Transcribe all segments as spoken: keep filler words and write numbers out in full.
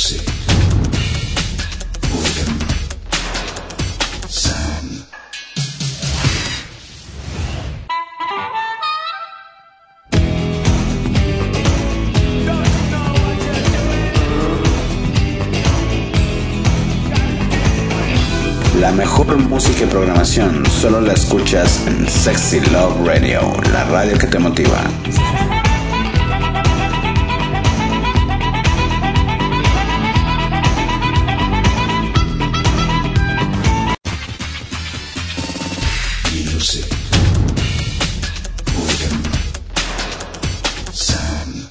Music. Boredom. Sound. La mejor música y programación solo la escuchas en Sexy Love Radio, la radio que te motiva. Music. Boredom. Sound.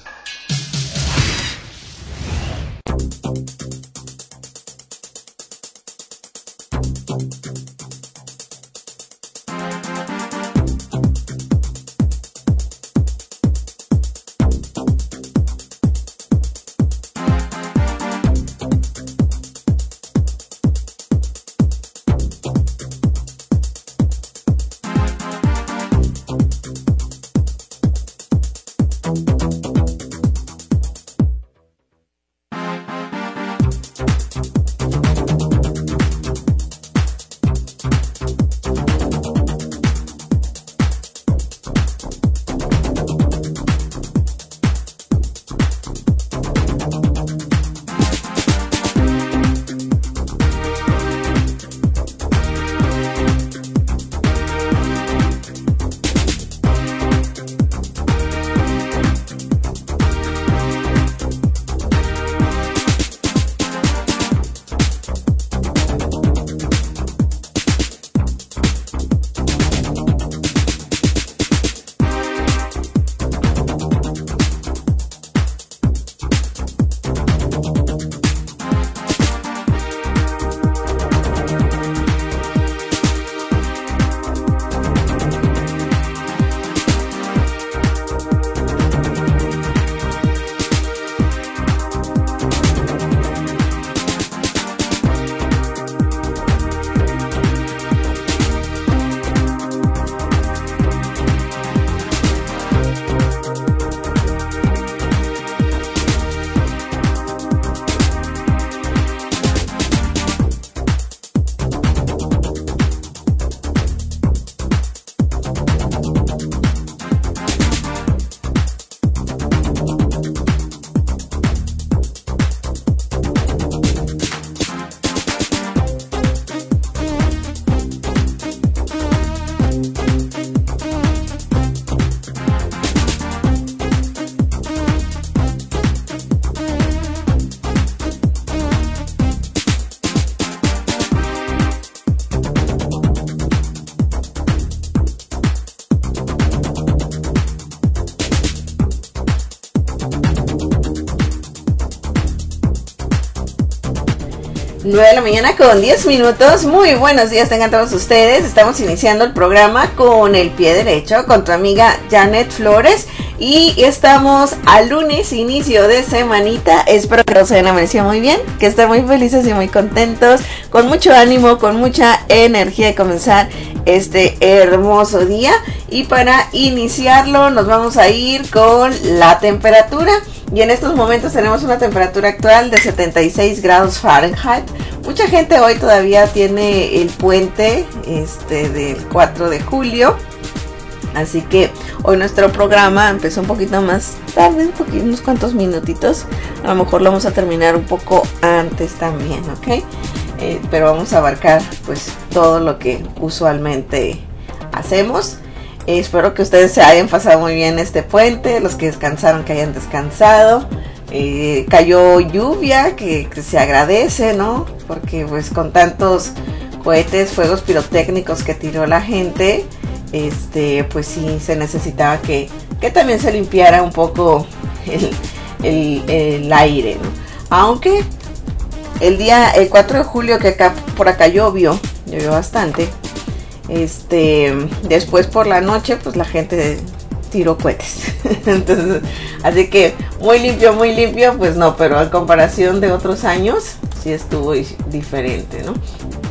nueve de la mañana con diez minutos. Muy buenos días tengan todos ustedes. Estamos iniciando el programa con el pie derecho con tu amiga Janet Flores. Y estamos al lunes, inicio de semanita. Espero que todos hayan amanecido muy bien, que estén muy felices y muy contentos, con mucho ánimo, con mucha energía de comenzar este hermoso día. Y para iniciarlo nos vamos a ir con la temperatura. Y en estos momentos tenemos una temperatura actual de setenta y seis grados Fahrenheit. Mucha gente hoy todavía tiene el puente este del cuatro de julio. Así que hoy nuestro programa empezó un poquito más tarde, un poquito, unos cuantos minutitos. A lo mejor lo vamos a terminar un poco antes también, ¿ok? Eh, pero vamos a abarcar pues todo lo que usualmente hacemos. Eh, espero que ustedes se hayan pasado muy bien este puente, los que descansaron que hayan descansado. Eh, cayó lluvia, que, que se agradece, ¿no? Porque pues con tantos cohetes, fuegos pirotécnicos que tiró la gente, este, pues sí se necesitaba que, que también se limpiara un poco el, el, el aire, ¿no? Aunque el día, el cuatro de julio, que acá por acá llovió, llovió bastante. Este, después por la noche, pues la gente tiró cohetes. Entonces, así que muy limpio, muy limpio, pues no, pero en comparación de otros años, sí estuvo diferente, ¿no?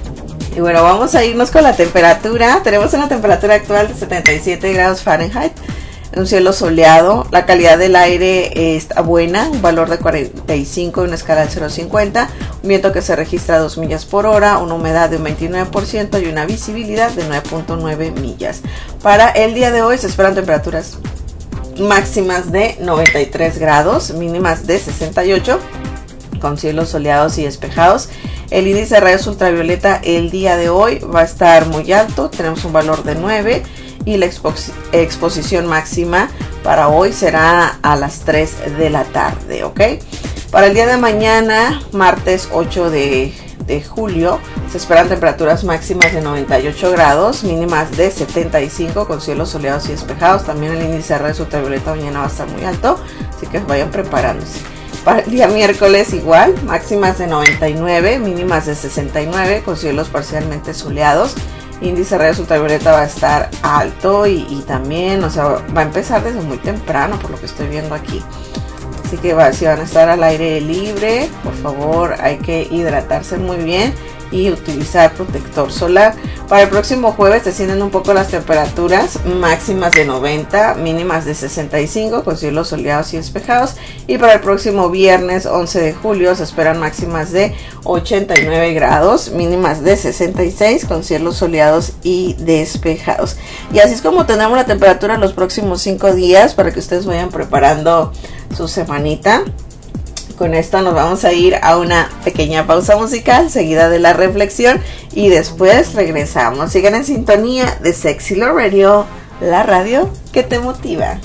Y bueno, vamos a irnos con la temperatura. Tenemos una temperatura actual de setenta y siete grados Fahrenheit. un cielo soleado, la calidad del aire está buena, un valor de cuarenta y cinco en una escala del cero a cincuenta, un viento que se registra a dos millas por hora, una humedad de un veintinueve por ciento y una visibilidad de nueve punto nueve millas. Para el día de hoy se esperan temperaturas máximas de noventa y tres grados, mínimas de sesenta y ocho, con cielos soleados y despejados. El índice de rayos ultravioleta el día de hoy va a estar muy alto, tenemos un valor de nueve, y la expo exposición máxima para hoy será a las tres de la tarde, ¿ok? Para el día de mañana, martes ocho de julio, se esperan temperaturas máximas de noventa y ocho grados, mínimas de setenta y cinco, con cielos soleados y despejados. También el índice de rayos ultravioleta mañana va a estar muy alto, así que vayan preparándose. Para el día miércoles igual, máximas de noventa y nueve, mínimas de sesenta y nueve, con cielos parcialmente soleados. Índice de rayos ultravioleta va a estar alto y, y también, o sea, va a empezar desde muy temprano por lo que estoy viendo aquí. Así que va, si van a estar al aire libre, por favor hay que hidratarse muy bien y utilizar protector solar. Para el próximo jueves descienden un poco las temperaturas, máximas de noventa, mínimas de sesenta y cinco, con cielos soleados y despejados. Y para el próximo viernes once de julio se esperan máximas de ochenta y nueve grados, mínimas de sesenta y seis, con cielos soleados y despejados. Y así es como tenemos la temperatura los próximos cinco días para que ustedes vayan preparando su semanita. Con esto nos vamos a ir a una pequeña pausa musical seguida de la reflexión y después regresamos. Sigan en sintonía de Sexy Love Radio, la radio que te motiva.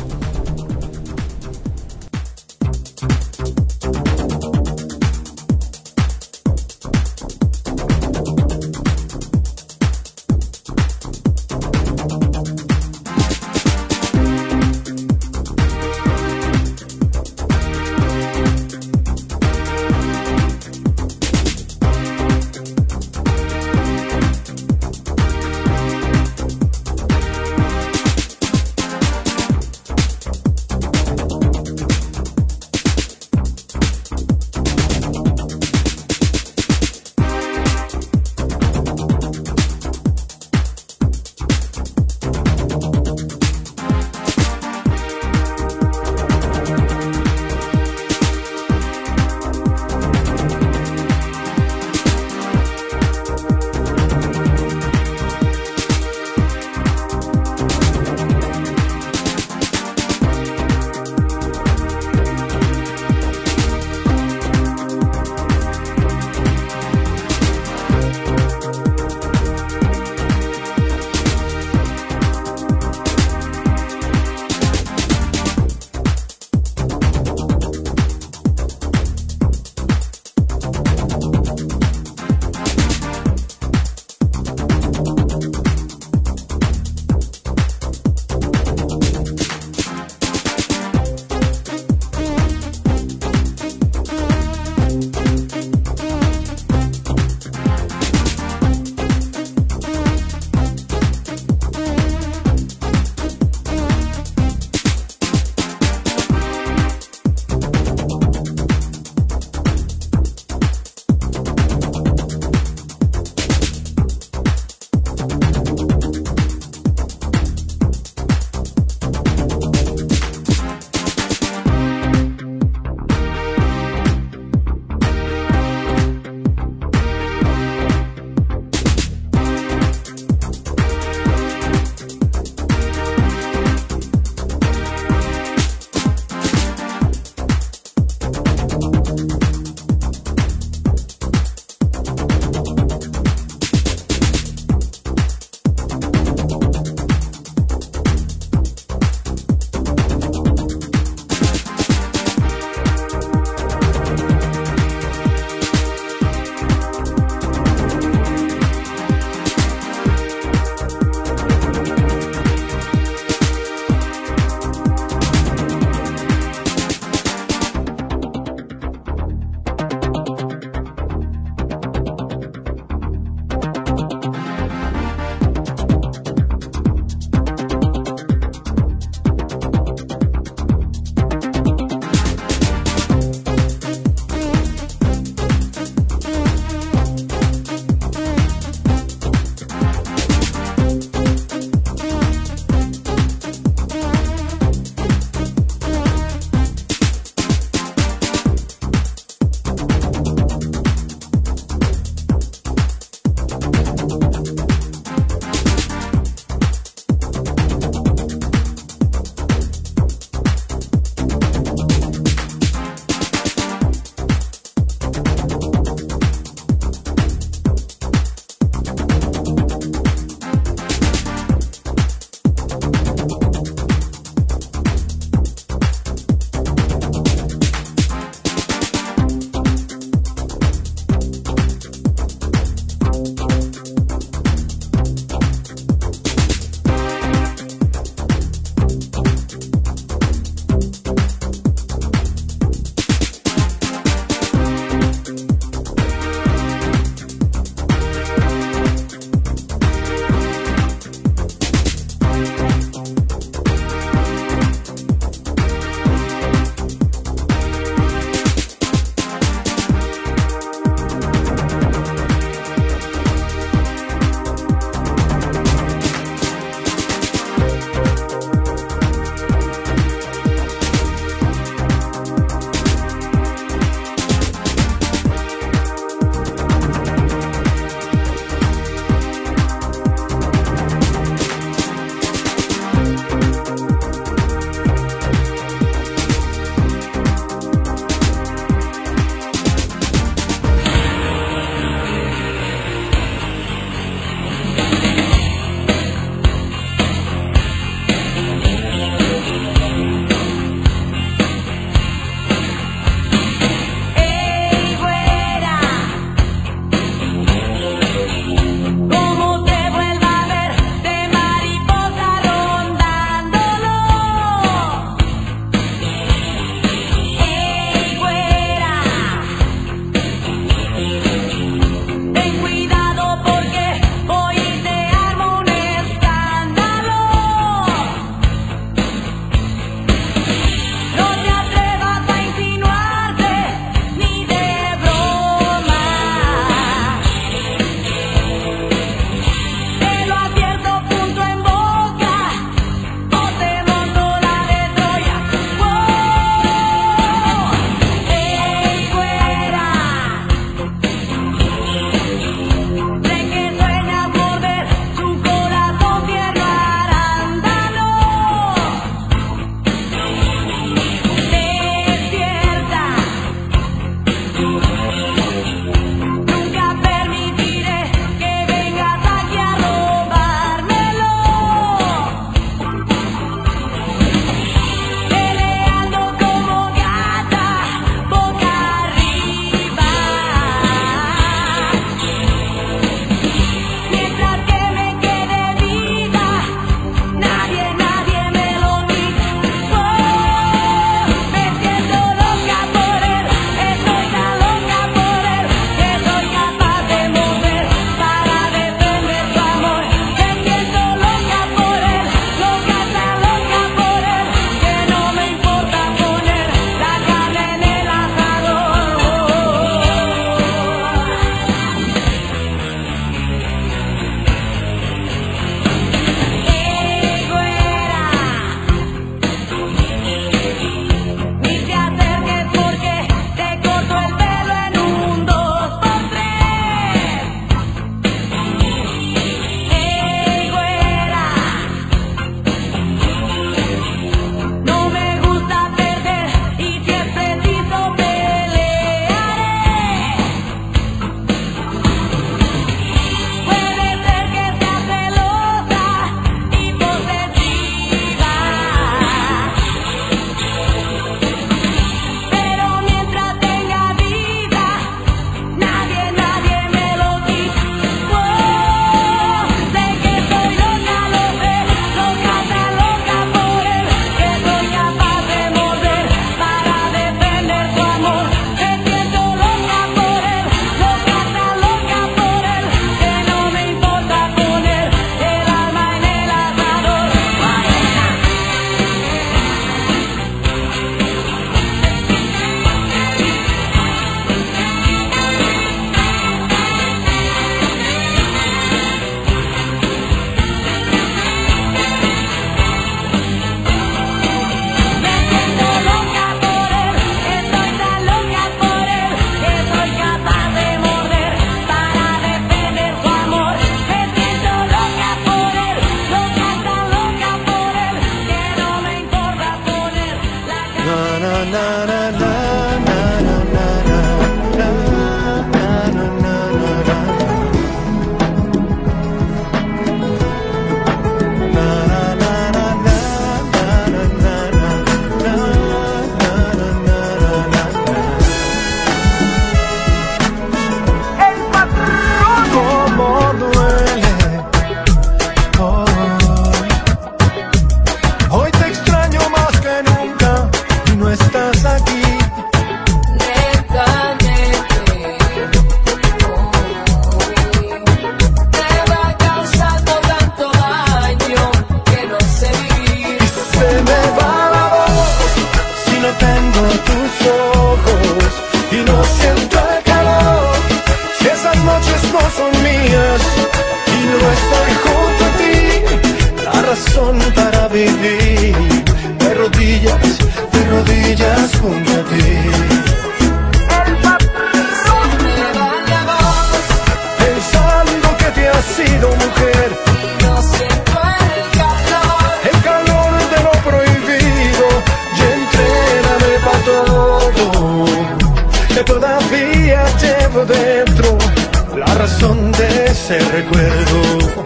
vivir de rodillas, de rodillas junto a ti. El patrón me va la voz, pensando que te has sido mujer y no siento el calor, el calor de lo prohibido, y entréname pa' todo, que todavía llevo dentro la razón de ese recuerdo.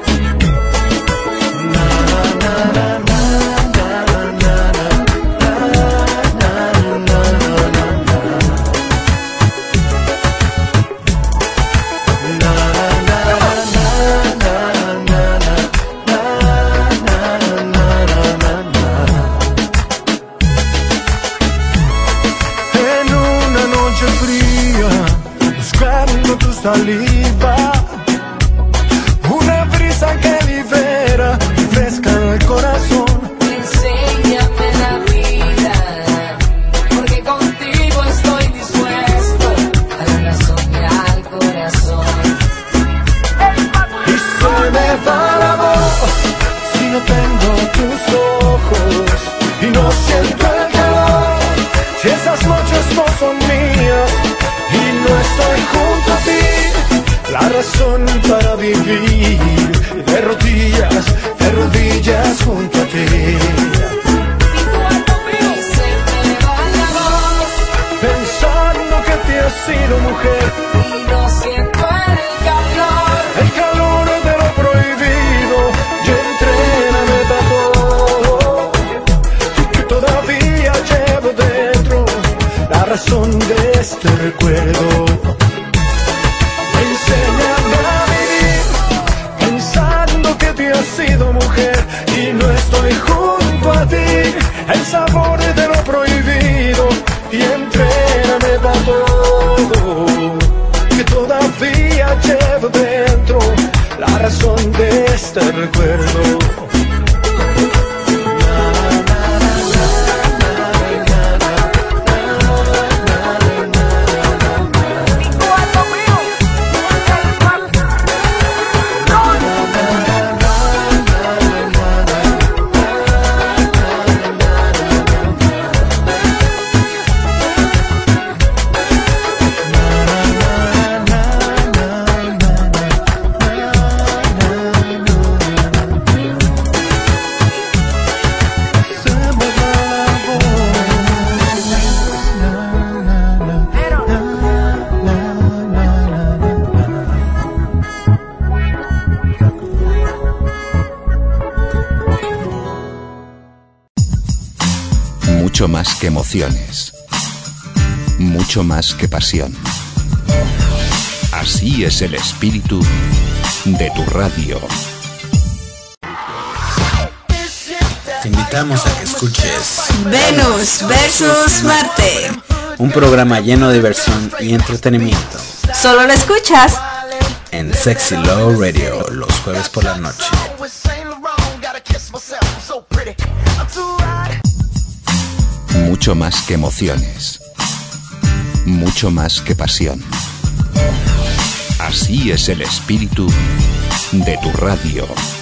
Saliva, una brisa que libera, fresca el corazón. enséñame la vida, porque contigo estoy dispuesto a la razón y al corazón. Y se me va la voz si no tengo tus ojos y no siento el calor, si esas noches no son mías y no estoy junto a ti. La razón para vivir de rodillas, de rodillas junto a ti. Se me va la voz, Pensando que te has sido mujer y no siento el calor, el calor de lo prohibido, y entréname pa' todo, y que todavía llevo dentro la razón de este recuerdo. Enséñame a vivir pensando que te has sido mujer y no estoy junto a ti, el sabor de lo prohibido, y entréname pa' todo, que todavía llevo dentro la razón de este recuerdo. Mucho más que emociones, mucho más que pasión. Así es el espíritu de tu radio. Te invitamos a que escuches Venus versus Marte. un programa lleno de diversión y entretenimiento Solo lo escuchas en Sexy Love Radio los jueves por la noche. Mucho más que emociones, mucho más que pasión. Así es el espíritu de tu radio.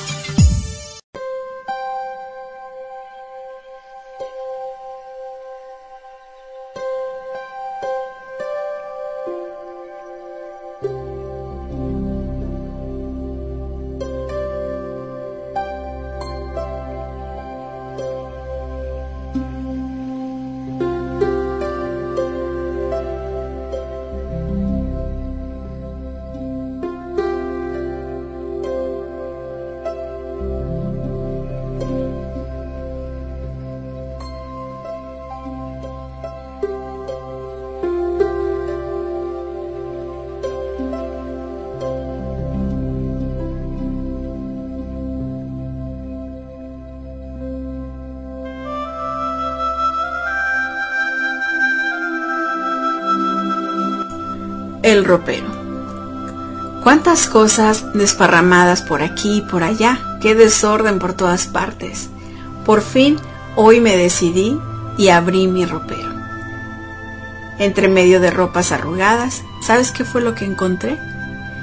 el ropero. Cuántas cosas desparramadas por aquí y por allá, qué desorden por todas partes. Por fin, hoy me decidí y abrí mi ropero. Entre medio de ropas arrugadas, ¿sabes qué fue lo que encontré?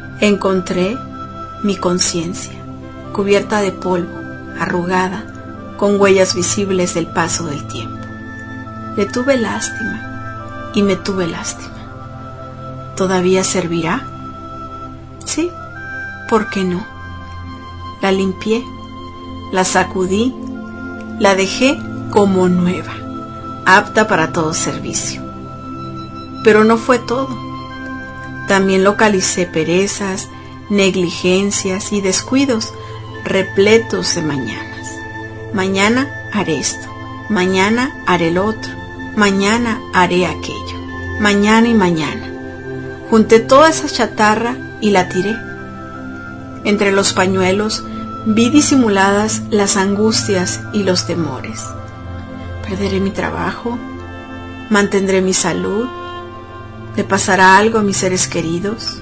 Encontré mi conciencia, cubierta de polvo, arrugada, con huellas visibles del paso del tiempo. Le tuve lástima y me tuve lástima. ¿Todavía servirá? Sí, ¿por qué no? La limpié, la sacudí, la dejé como nueva, apta para todo servicio. Pero no fue todo. También localicé perezas, negligencias y descuidos repletos de mañanas. Mañana haré esto, mañana haré lo otro, mañana haré aquello, mañana y mañana. Junté toda esa chatarra y la tiré. Entre los pañuelos vi disimuladas las angustias y los temores. ¿Perderé mi trabajo? ¿Mantendré mi salud? ¿Le pasará algo a mis seres queridos?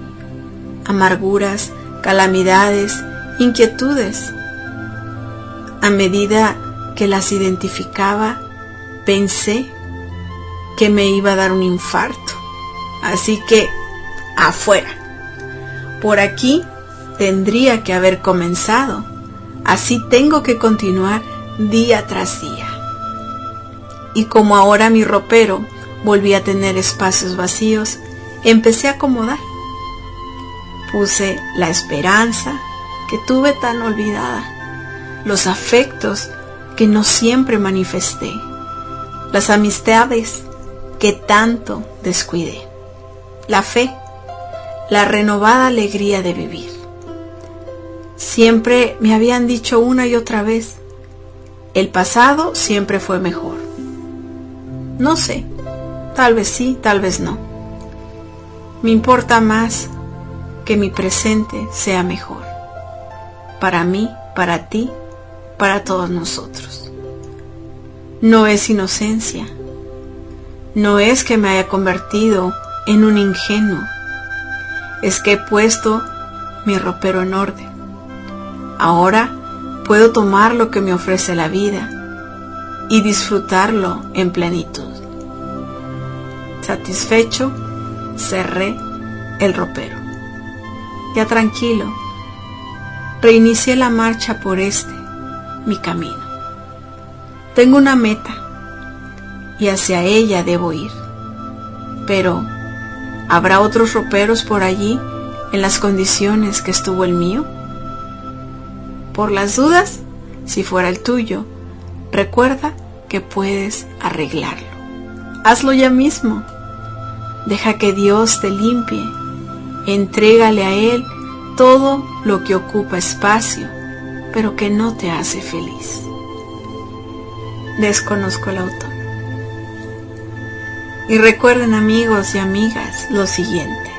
Amarguras, calamidades, inquietudes. A medida que las identificaba, pensé que me iba a dar un infarto. Así que, afuera. Por aquí tendría que haber comenzado. Así tengo que continuar día tras día. Y como ahora mi ropero volví a tener espacios vacíos, empecé a acomodar. Puse la esperanza que tuve tan olvidada, los afectos que no siempre manifesté, las amistades que tanto descuidé, la fe, la renovada alegría de vivir. Siempre me habían dicho una y otra vez, el pasado siempre fue mejor. No sé, tal vez sí, tal vez no. Me importa más que mi presente sea mejor, para mí, para ti, para todos nosotros. No es inocencia, no es que me haya convertido en un ingenuo, es que he puesto mi ropero en orden. Ahora puedo tomar lo que me ofrece la vida y disfrutarlo en plenitud. Satisfecho, cerré el ropero. Ya tranquilo, reinicié la marcha por este, mi camino. Tengo una meta y hacia ella debo ir. Pero, ¿habrá otros roperos por allí en las condiciones que estuvo el mío? Por las dudas, si fuera el tuyo, recuerda que puedes arreglarlo. Hazlo ya mismo. Deja que Dios te limpie. Entrégale a Él todo lo que ocupa espacio, pero que no te hace feliz. Desconozco el autor. Y recuerden, amigos y amigas, lo siguiente.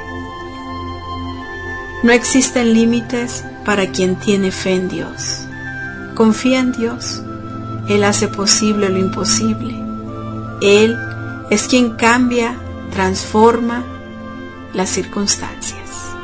No existen límites para quien tiene fe en Dios. Confía en Dios. Él hace posible lo imposible. Él es quien cambia, transforma las circunstancias.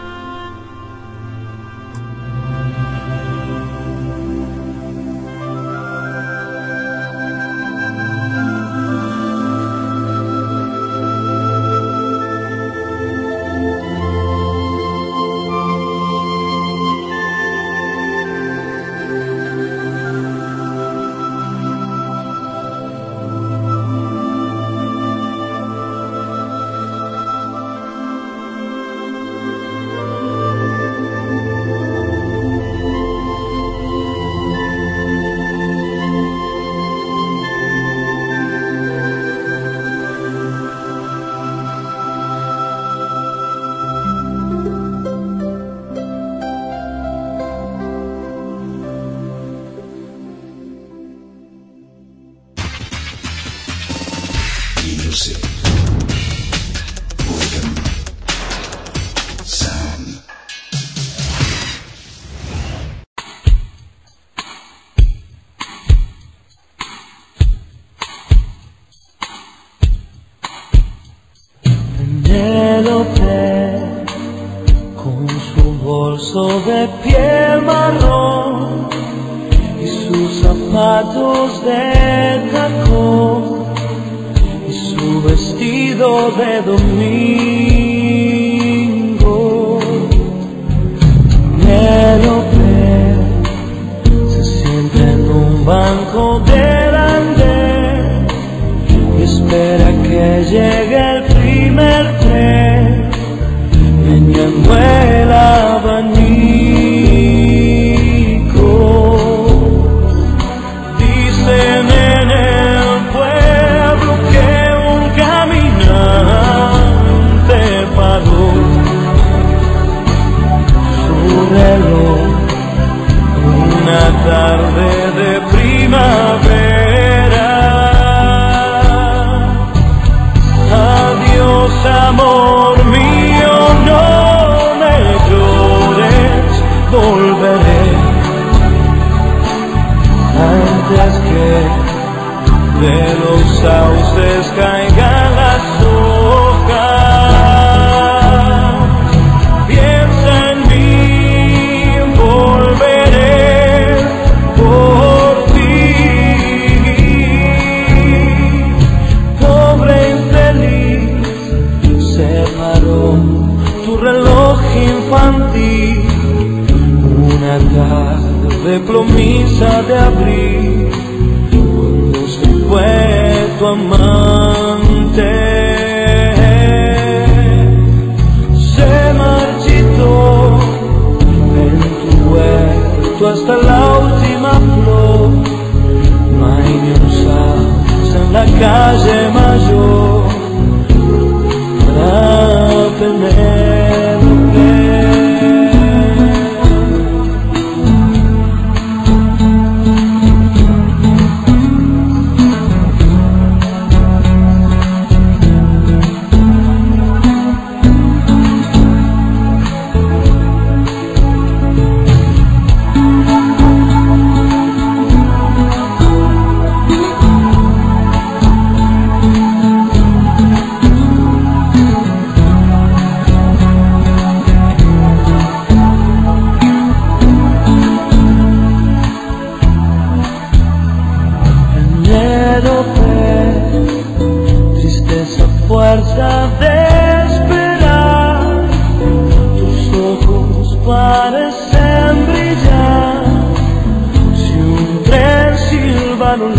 Penélope, con su bolso de piel marrón y sus zapatos de tacón y su vestido de domingo. Penélope se sienta en un banco banco del andén, espera que llegue el primer tren, meneando el abanico. Dicen en el pueblo que un caminante paró su reloj una tarde de primavera. Adiós, amor mío, no me llores, volveré antes que de los sauces caigan las hojas. Piensa en mí, volveré por ti. Pobre infeliz, se paró tu reloj infantil una tarde plomiza de abril, cuando se fue tu amante. Se marchitó en tu huerto hasta la última flor. No hay ni un sauce en la calle mayor para Penélope. Fuerza de esperar, tus ojos parecen brillar. Si un tren silba a lo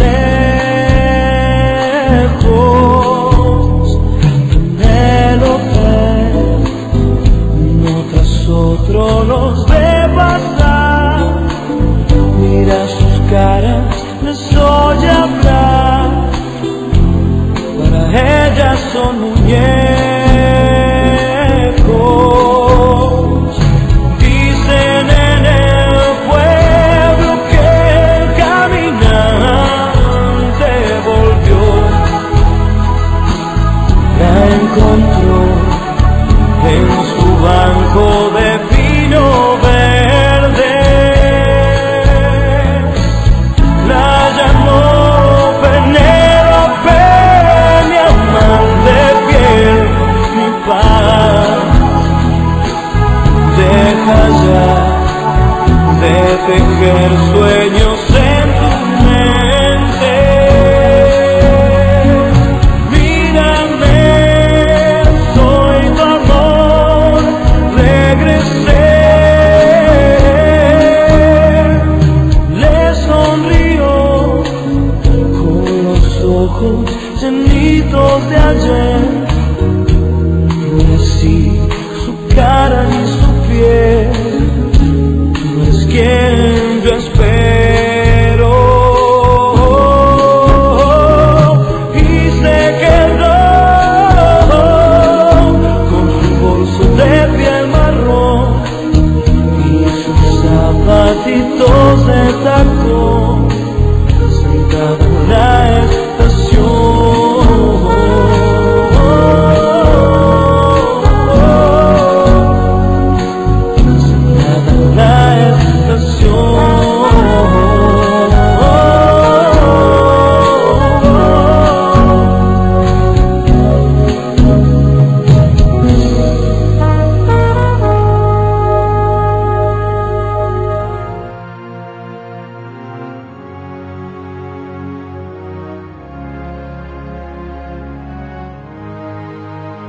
lejos, Penélope, uno tras otro los ve pasar. Mira sus caras, les oye hablar. Para ella son muñecos. Dicen en el pueblo que el caminante volvió. La encontró en su banco de pino verde. La llamó Penélope, de piel, mi paz. Deja ya de tejer sueños en tu mente. Mírame, soy tu amor, regresé. Le sonrió con los ojos llenitos de ayer. No es así su cara ni su piel, no es quien yo espero. Y se quedó con su bolso de piel marrón y sus zapatitos de tacón, sentada en la estación.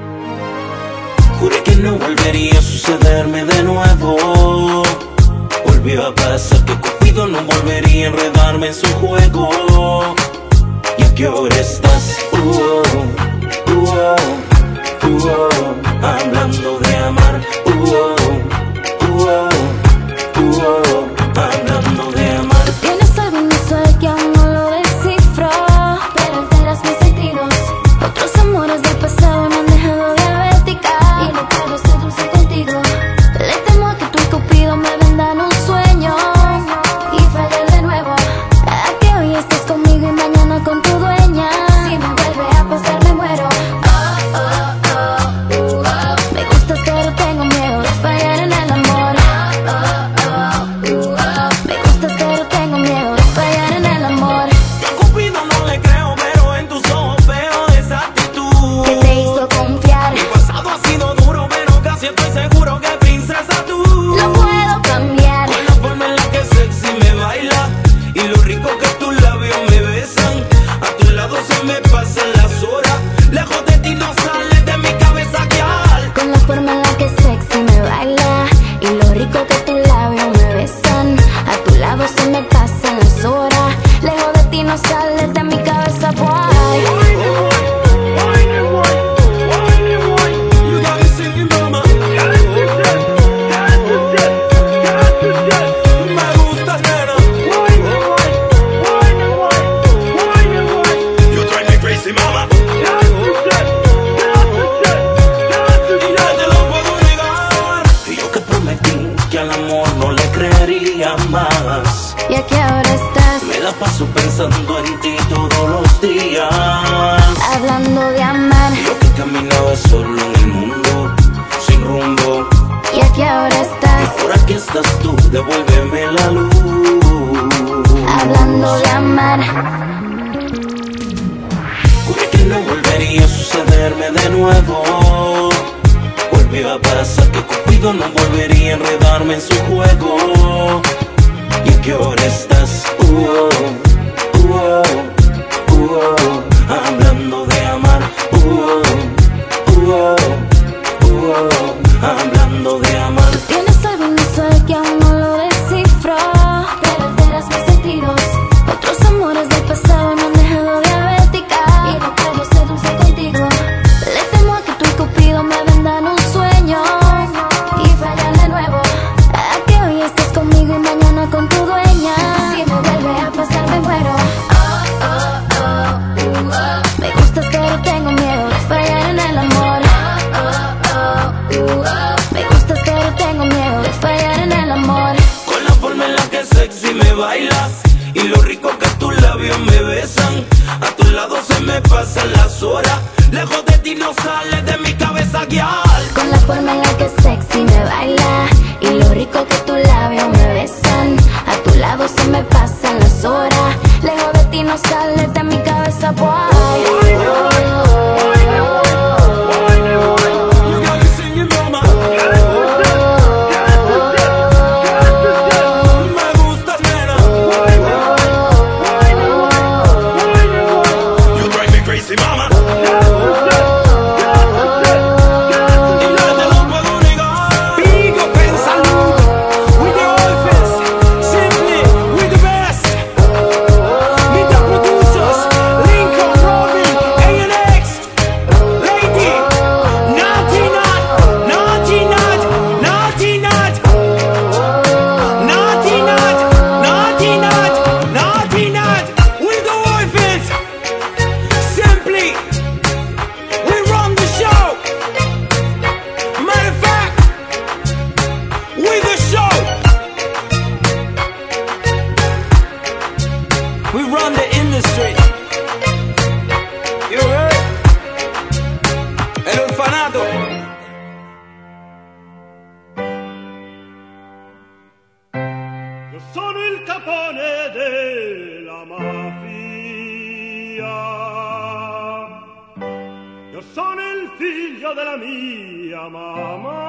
Juré que no volvería a sucederme de nuevo. volvió a pasar que Cupido no volvería a enredarme en su juego. ¿Y a qué hora estás? Uh, oh, uh, oh, uh, oh, hablando de amar. Uh, oh, uh, oh, uh, oh, hablando de amar. Tienes algo en eso que aún no lo descifro, pero alteras mis sentidos. Otros amores del pasado me han dejado diabética y no puedo ser dulce contigo. Le temo a que tú y Cupido me vendan un sueño y fallar de nuevo. A que hoy estés conmigo y mañana con tu dueña. Si me vuelve a pasar me muero. Oh, oh, oh, uh, oh. Me gustas pero tengo miedo de fallar en el amor. Oh, oh, uh, oh. Me gustas pero tengo miedo de fallar en el amor. A Cupido no le creo, pero en tus ojos veo esa actitud ¿Qué te hizo confiar? Mi pasado ha sido duro, pero casi estoy seguro que princesa tú Lo puedo cambiar. con la forma en la que sexy me baila y lo rico que tus labios me besan. A tu lado se me pasan las horas, lejos de ti no sales de mi cabeza, girl. Con la forma en la que sexy me baila y lo rico que tus labios me besan. A tu lado se me pasan las horas, lejos de ti no sales de mi cabeza, boy. You got me singing, mama. Me gustas, nena. You drive me crazy, mama. Y no te lo puedo negar. Y yo que prometí que al amor no le creería más. ¿Y a qué hora estás? Me la paso pensando en ti todos los días. Hablando de amar. Yo que caminaba solo en el mundo, sin rumbo. ¿Y a qué hora estás? Ahora que estás tú, devuélveme la luz. Hablando de amar. Juré que no volvería a sucederme de nuevo. Volvió a pasar que Cupido no volvería a enredarme en su juego. ¿Y a qué hora estás? Uh, oh, uh, oh, uh, oh, hablando de amar. Uh, oh, uh, oh, uh, oh, hablando de amar. Tienes algo en eso que aún no lo descifro, pero alteras mis sentidos. Otros amores del pasado me han dejado diabética y no puedo ser dulce contigo. Le temo a que tú y Cupido me vendan un sueño y fallar de nuevo. A que hoy estés conmigo y mañana con tu dueña. Si me vuelve a pasar me muero. Oh, oh, oh, uh, oh. Me gustas pero tengo miedo de fallar en el amor. Oh, oh, uh, oh. Me gustas pero tengo miedo de fallar en el amor. Con la forma en la que sexy me bailas y lo rico que tus labios me besan. A tu lado se me pasan las horas, lejos de ti no sales de mi cabeza, girl. Con la forma en la que sexy me baila y lo rico que tus labios me besan. A tu lado se me pasan las horas, lejos de ti no sales de mi cabeza, boy. You got me singing, mama. Me gustas, nena. You drive me crazy, mama. Y no te lo puedo negar. Big up and salute with the Orphans, simply with the best. Meet the producers, Lincoln, Robin, A N X, Lady, Naughty Nut, Naughty Nut, Naughty Nut, Naughty Nut, Naughty Nut, Naughty Nut, with the Orphans, simply, we run the show. Matter of fact, with the show, we run the industry. You heard? El orfanato. Io sono il capone della mafia. Io sono il figlio della mia mamma.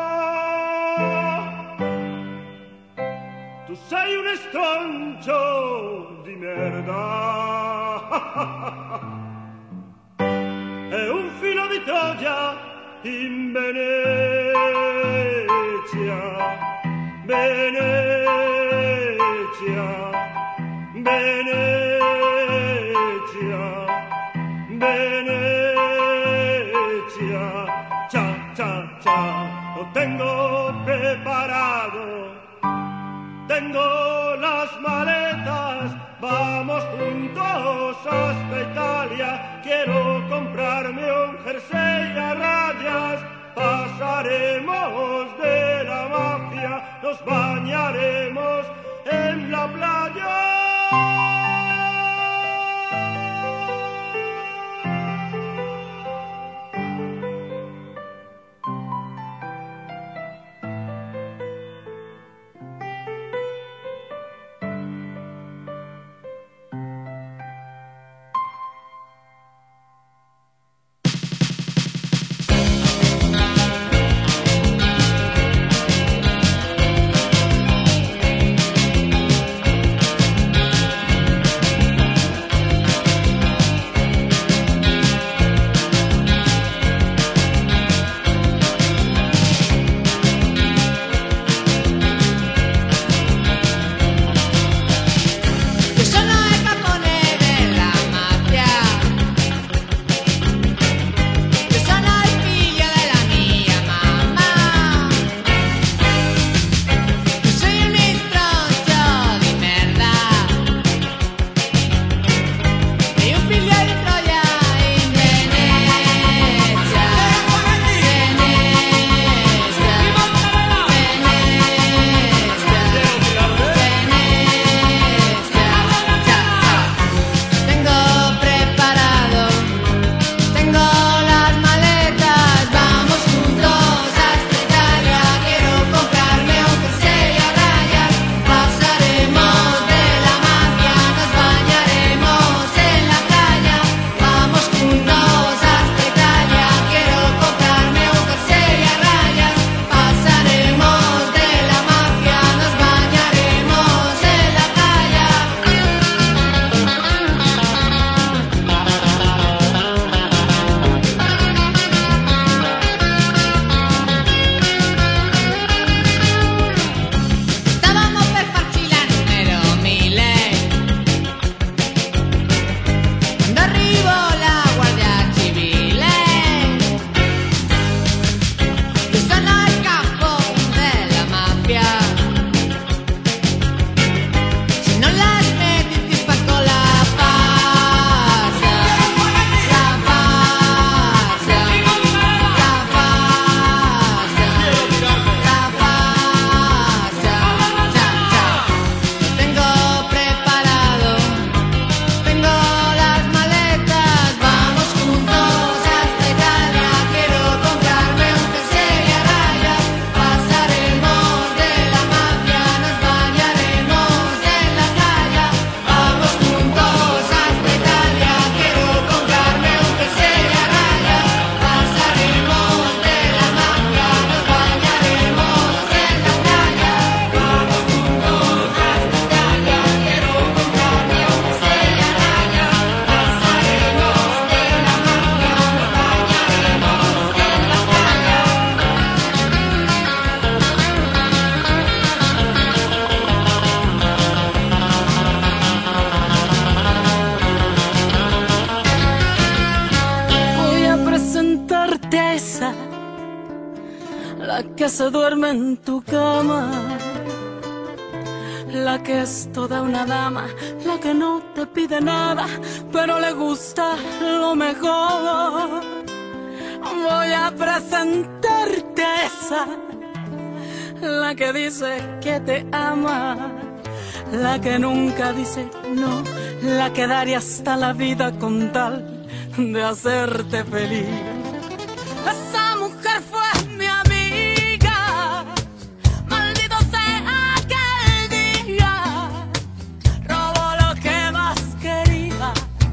Tu sei un estroncio di merda. E un filo di Troia in Venezia. Venezia. Venecia, Venecia, cha, cha, cha, lo tengo preparado, tengo las maletas, vamos juntos hasta Italia, quiero comprarme un jersey a rayas, pasaremos de la mafia, nos bañaremos en la playa. la que se duerme en tu cama, la que es toda una dama, la que no te pide nada, pero le gusta lo mejor. Voy a presentarte esa, la que dice que te ama, la que nunca dice no, la que daría hasta la vida con tal de hacerte feliz. Esa mujer fue mi amiga, maldito sea aquel día, robó lo que más quería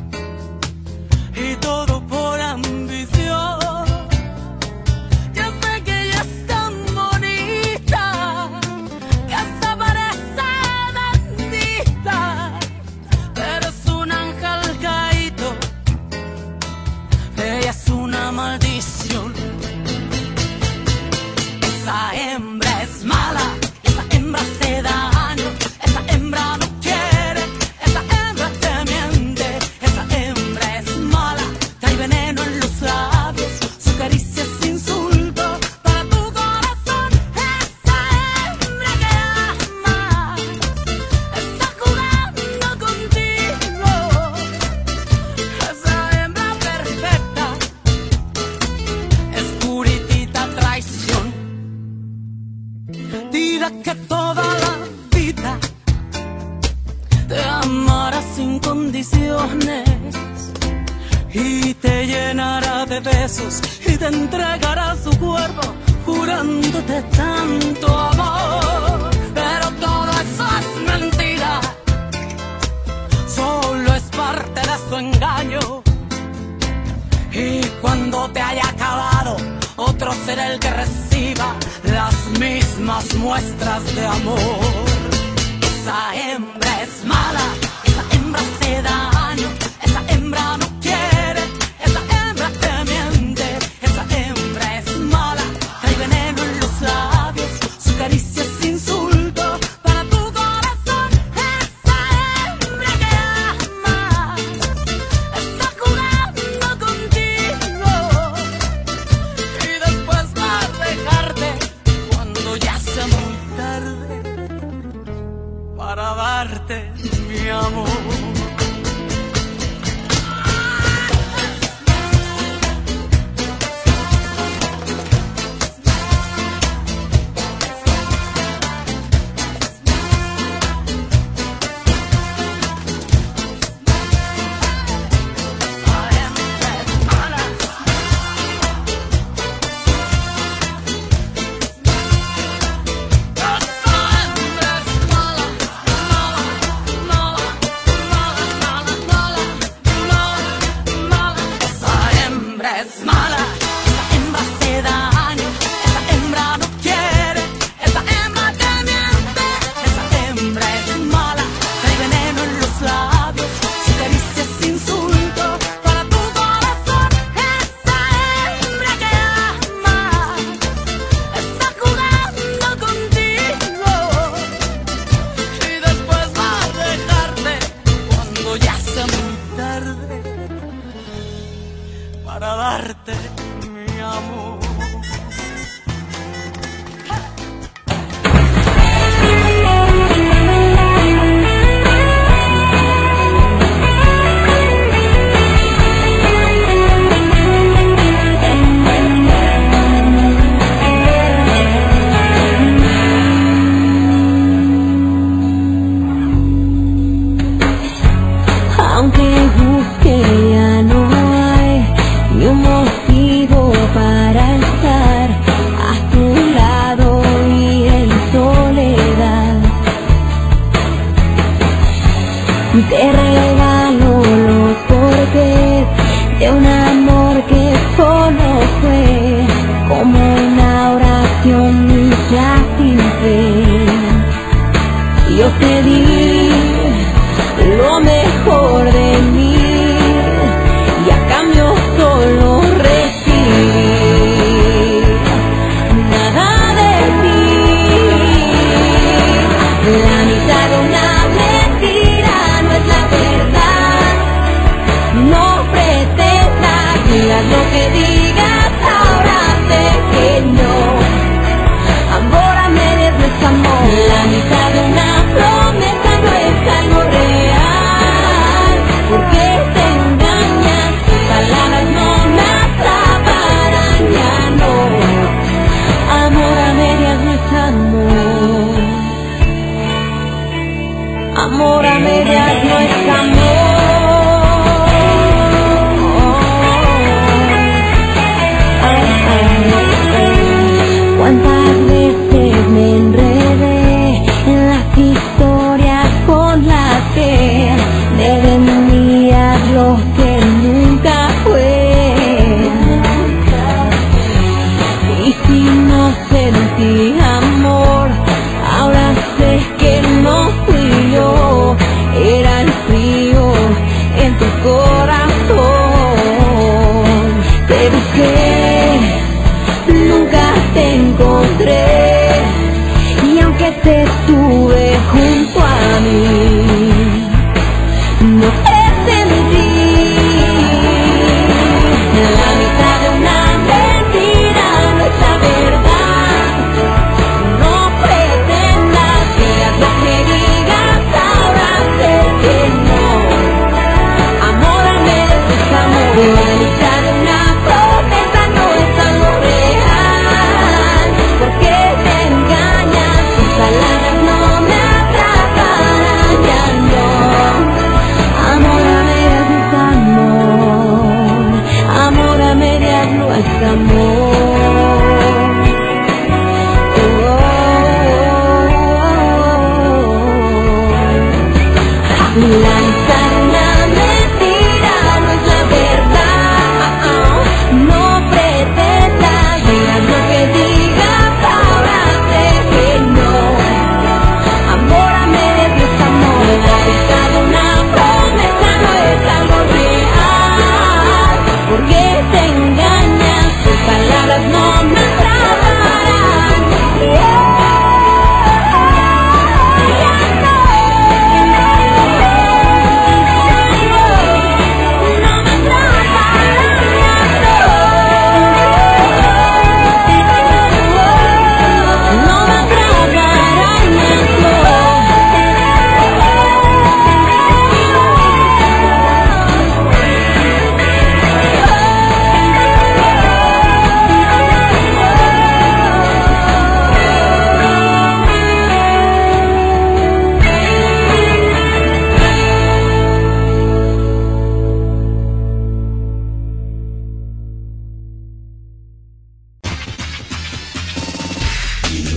y todo por ambición. Yo sé que ella es tan bonita, que hasta parece bendita, pero es un ángel caído, ella es una maldición. Esa hembra es mala, esa hembra hace daño, esa hembra no quiere, esa mentira que toda la vida te amará sin condiciones y te llenará de besos y te entregará su cuerpo jurándote tanto amor. Pero todo eso es mentira, solo es parte de su engaño. Y cuando te haya acabado, otro será el que reciba las mismas muestras de amor. Esa hembra es mala, esa hembra hace daño, esa hembra no quiere, esa hembra te miente, esa hembra es mala, trae veneno en los labios, su caricia es insulto para tu corazón. Esa hembra que ama está jugando contigo y después va a dejarte cuando ya sea muy tarde para darte mi amor. Para darte mi amor. Aunque busque ya no hay ni un motivo para estar a tu lado y en soledad. Te regalo los porqués de un amor que solo fue como una oración y ya sin fe. Yo te di lo mejor de mí y a cambio solo recibí nada de ti. La mitad de una mentira no es la verdad. No pretendas, digas lo que digas, ahora sé que no. Amor a medias no es amor. La mitad de una promesa no es algo real. ¿Por qué te engañas? Tus palabras no me atraparán, ya no. Amor a medias no es amor. Amor a medias no es amor. Ay, ay, ay. ¿Cuántas veces me enredé en las historias con las que me vendías lo que nunca fue? Y si no sentí amor, ahora sé que no fui yo, era el frío en tu corazón. Te busqué, nunca te encontré, y aunque te tuve junto a mí, no te sentí. La mitad de una mentira no es la verdad. No pretendas, digas lo que digas, ahora sé que no. Amor al menos es amor. La mitad de una promesa no es algo real. ¿Por qué te engañas? Tus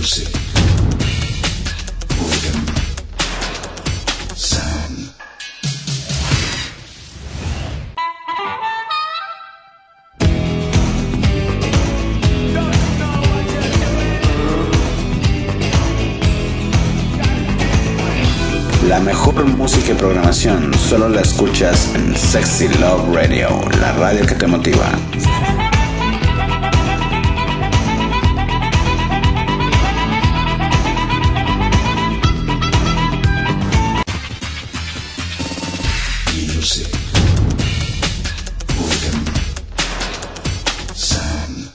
Music. Rhythm. Sound. La mejor música y programación solo la escuchas en Sexy Love Radio, la radio que te motiva. Music. Rhythm. Sound.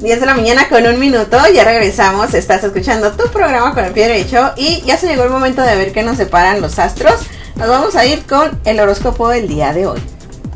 diez de la mañana con un minuto, ya regresamos, estás escuchando tu programa con el pie derecho y ya se llegó el momento de ver qué nos separan los astros. Nos vamos a ir con el horóscopo del día de hoy.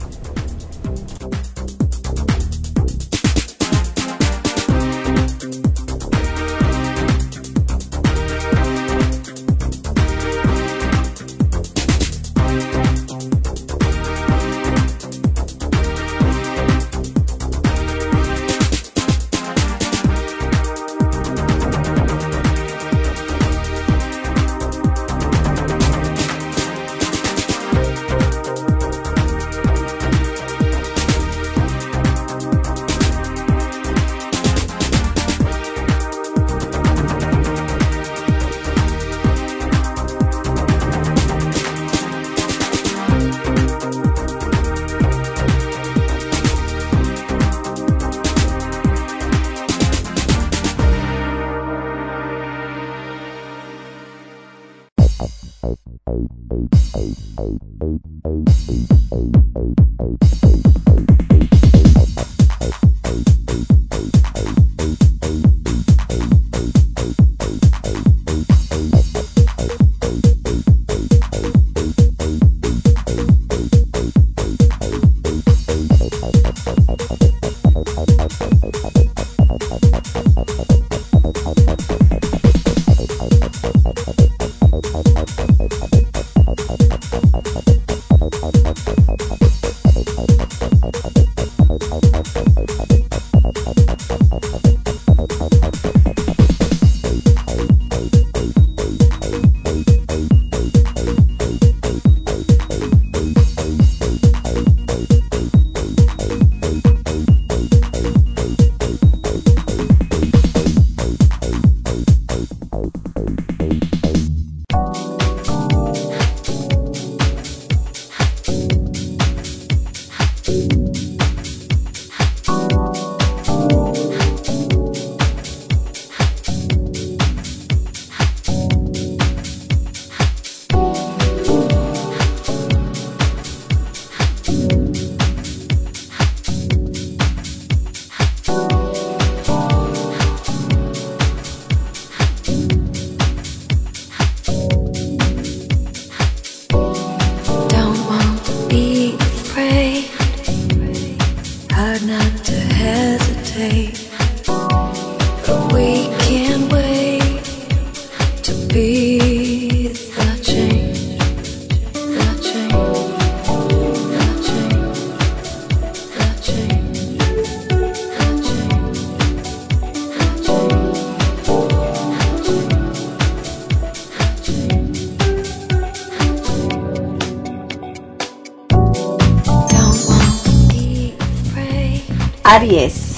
Aries.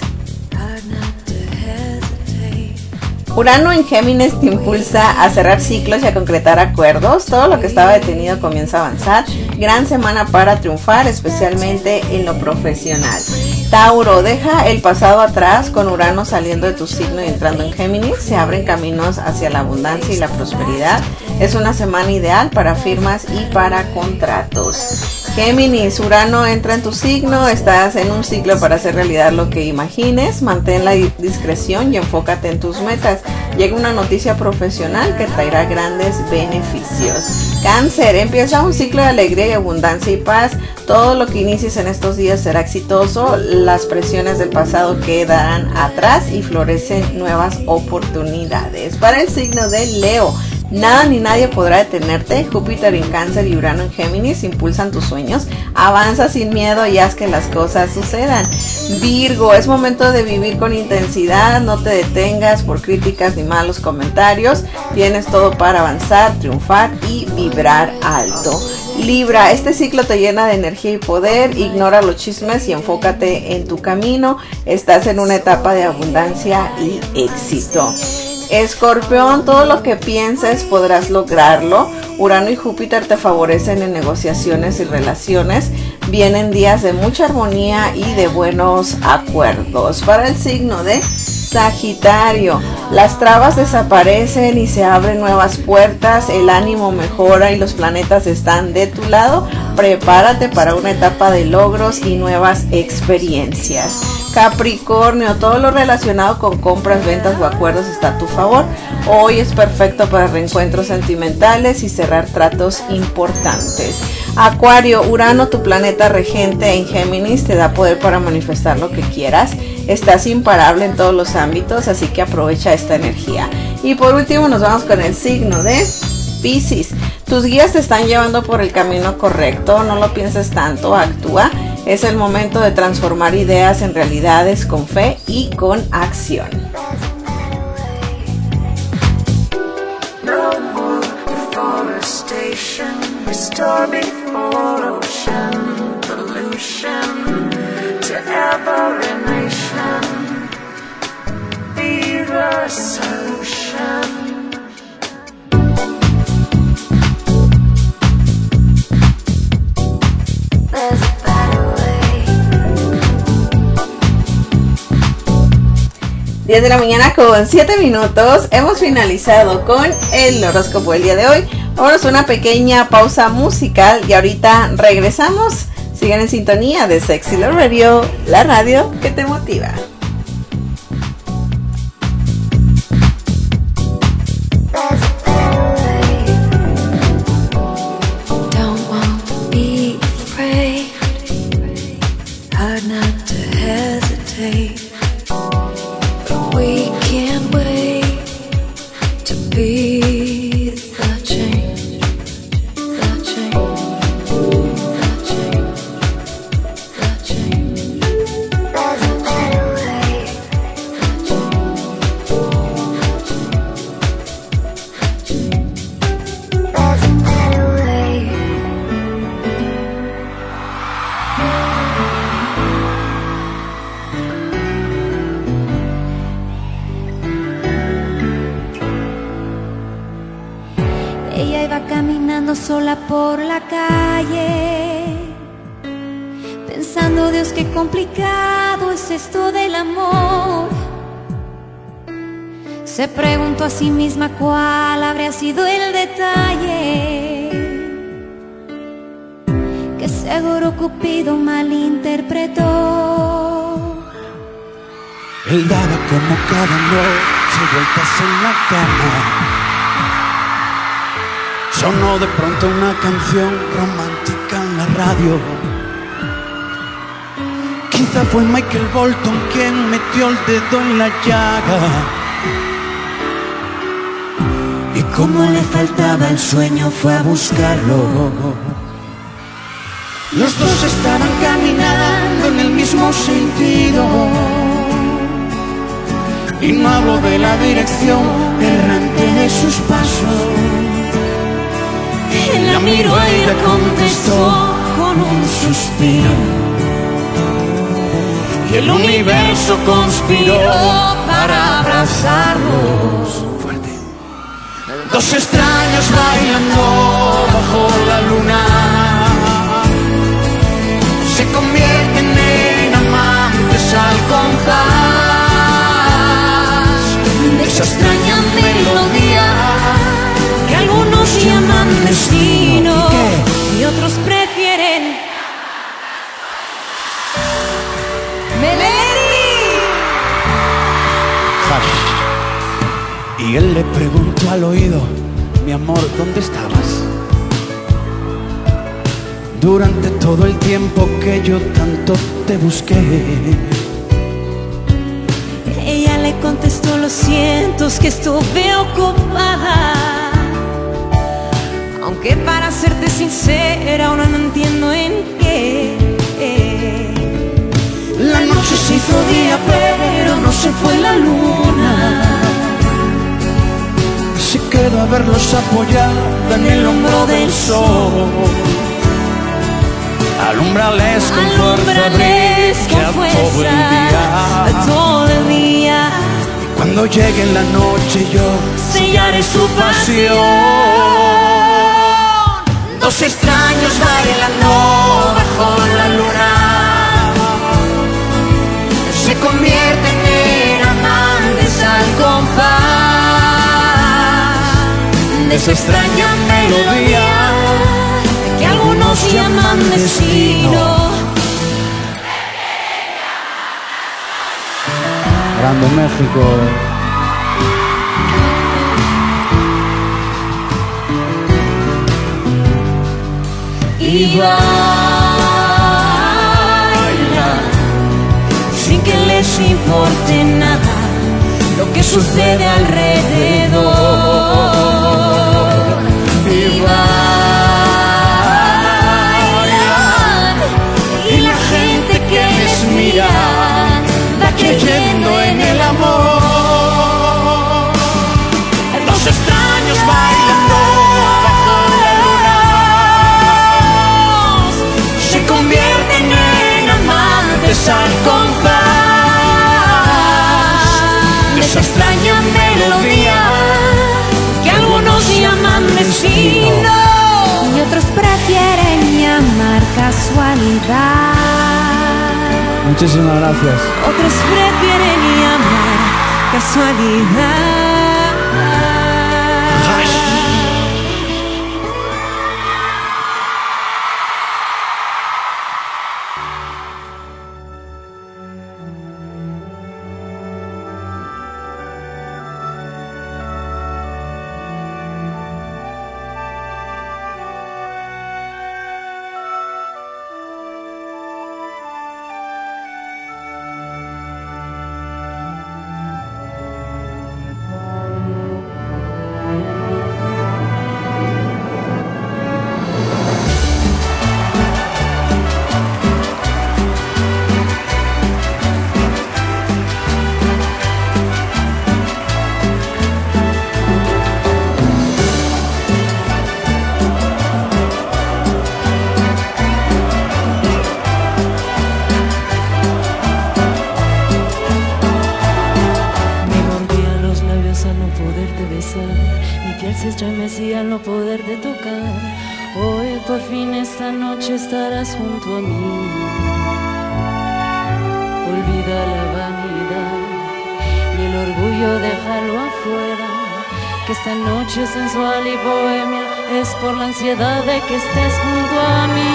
Urano en Géminis te impulsa a cerrar ciclos y a concretar acuerdos. Todo lo que estaba detenido comienza a avanzar. Gran semana para triunfar, especialmente en lo profesional. Tauro, deja el pasado atrás. Con Urano saliendo de tu signo y entrando en Géminis, se abren caminos hacia la abundancia y la prosperidad. Es una semana ideal para firmas y para contratos. Géminis, Urano entra en tu signo, estás en un ciclo para hacer realidad lo que imagines, mantén la discreción y enfócate en tus metas. Llega una noticia profesional que traerá grandes beneficios. Cáncer, empieza un ciclo de alegría y abundancia y paz. Todo lo que inicies en estos días será exitoso, las presiones del pasado quedarán atrás y florecen nuevas oportunidades. Para el signo de Leo, nada ni nadie podrá detenerte. Júpiter en Cáncer y Urano en Géminis impulsan tus sueños. Avanza sin miedo y haz que las cosas sucedan. Virgo, es momento de vivir con intensidad. No te detengas por críticas ni malos comentarios. Tienes todo para avanzar, triunfar y vibrar alto. Libra, este ciclo te llena de energía y poder. Ignora los chismes y enfócate en tu camino. Estás en una etapa de abundancia y éxito. Escorpión, todo lo que pienses podrás lograrlo. Urano y Júpiter te favorecen en negociaciones y relaciones. Vienen días de mucha armonía y de buenos acuerdos. Para el signo de Sagitario, las trabas desaparecen y se abren nuevas puertas, el ánimo mejora y los planetas están de tu lado. Prepárate para una etapa de logros y nuevas experiencias. Capricornio, todo lo relacionado con compras, ventas o acuerdos está a tu favor. Hoy es perfecto para reencuentros sentimentales y cerrar tratos importantes. Acuario, Urano, tu planeta regente en Géminis, te da poder para manifestar lo que quieras. Estás imparable en todos los ámbitos, así que aprovecha esta energía. Y por último nos vamos con el signo de Piscis. Tus guías te están llevando por el camino correcto, no lo pienses tanto, actúa. Es el momento de transformar ideas en realidades con fe y con acción. No more deforestation, restore before ocean pollution to every nation. Be the solution. diez de la mañana con siete minutos. Hemos finalizado con el horóscopo del día de hoy. Vamos a una pequeña pausa musical y ahorita regresamos. Sigan en sintonía de Sexy Love Radio, la radio que te motiva. Sola por la calle, pensando, Dios, qué complicado es esto del amor. Se preguntó a sí misma cuál habría sido el detalle que seguro Cupido malinterpretó. Él daba como cada noche vueltas en la cama. Sonó de pronto una canción romántica en la radio. Quizá fue Michael Bolton quien metió el dedo en la llaga. Y como le faltaba el sueño fue a buscarlo. Los dos estaban caminando en el mismo sentido. Y no hablo de la dirección errante de sus pasos. Él la miró y le contestó con un suspiro. Y el universo conspiró para abrazarlos. Fuerte. Dos extraños bailando bajo la luna se convierten en amantes al compás de esa extraña melodía que algunos llaman destino y otros prefieren Melody. Y él le preguntó al oído: mi amor, ¿dónde estabas? Durante todo el tiempo que yo tanto te busqué. Ella le contestó: lo siento, es que estuve ocupada. Aunque para serte sincera ahora no entiendo en qué. La noche se hizo día pero no se fue la luna. Se quedó a verlos apoyada en el hombro del sol. Alumbrales con fuerza, brilla todo el día, todo el día. Cuando llegue la noche yo sellaré su pasión. Dos extraños bailando bajo la luna se convierten en amantes esa extraña melodía que algunos llaman destino. Grande México. Y baila sin que les importe nada lo que sucede alrededor. Y bailan y la gente que les mira va creyendo en el amor. Los extraños bailando bajo la luna se convierten en amantes al compás de esa extraña melodía que algunos llaman destino y otros prefieren llamar casualidad. Muchísimas gracias. Otros prefieren llamar casualidad. Estarás junto a mí. Olvida la vanidad y el orgullo, déjalo afuera, que esta noche sensual y bohemia es por la ansiedad de que estés junto a mí.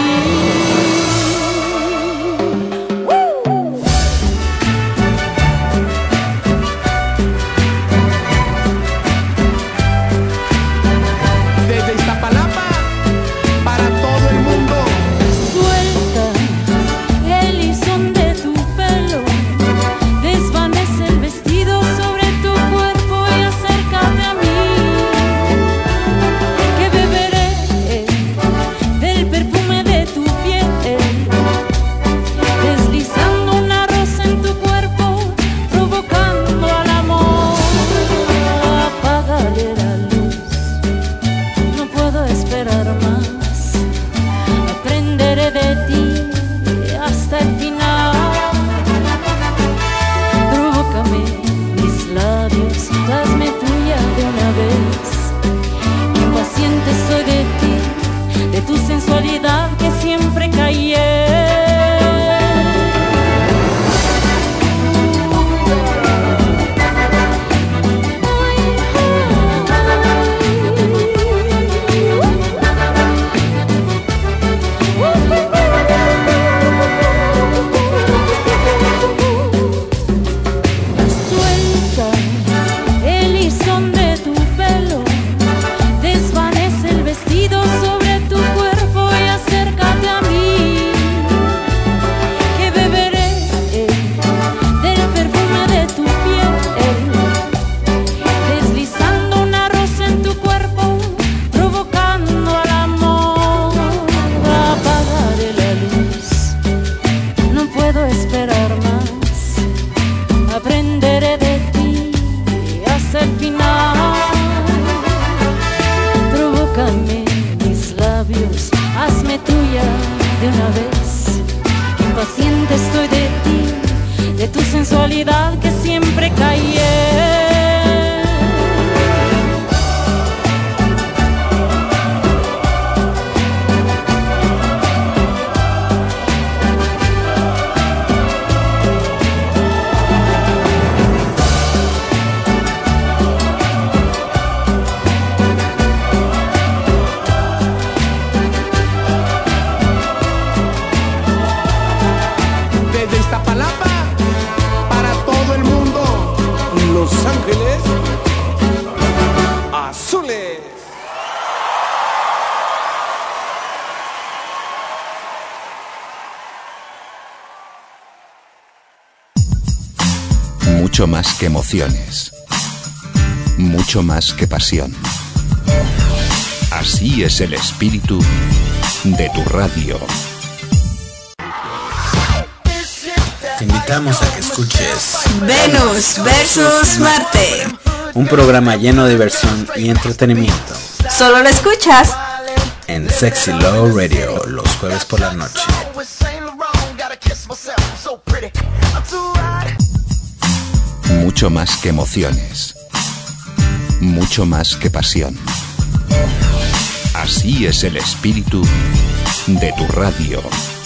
Que siempre callé. Mucho más que emociones. Mucho más que pasión. Así es el espíritu de tu radio. Te invitamos a que escuches Venus versus Marte. un programa lleno de diversión y entretenimiento Solo lo escuchas en Sexy Love Radio los jueves por la noche. Mucho más que emociones. Mucho más que pasión. Así es el espíritu de tu radio.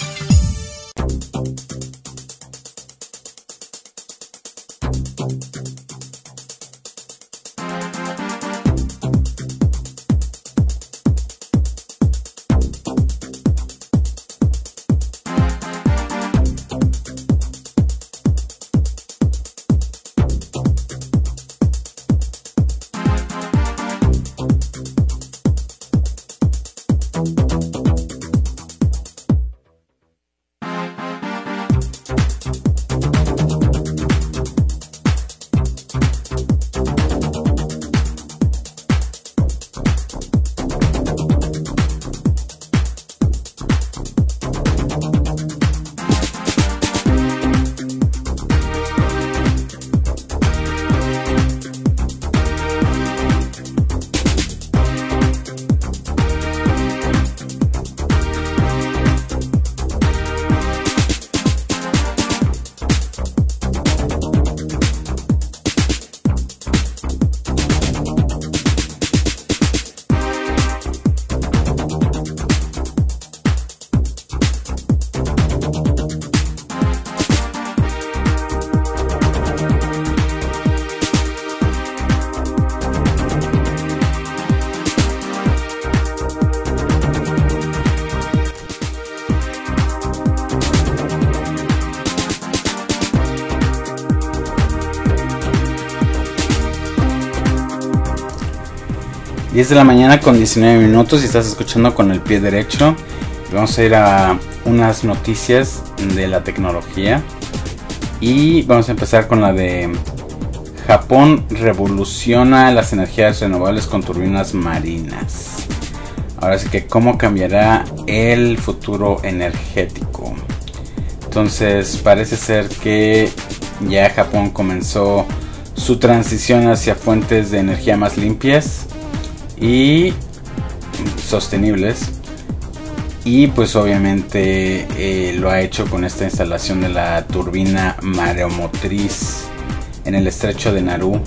diez de la mañana con diecinueve minutos y estás escuchando Con el Pie Derecho. Vamos a ir a unas noticias de la tecnología y vamos a empezar con la de Japón revoluciona las energías renovables con turbinas marinas. Ahora sí que cómo cambiará el futuro energético. Entonces parece ser que ya Japón comenzó su transición hacia fuentes de energía más limpias y sostenibles, y pues obviamente eh, lo ha hecho con esta instalación de la turbina mareomotriz en el estrecho de Nauru.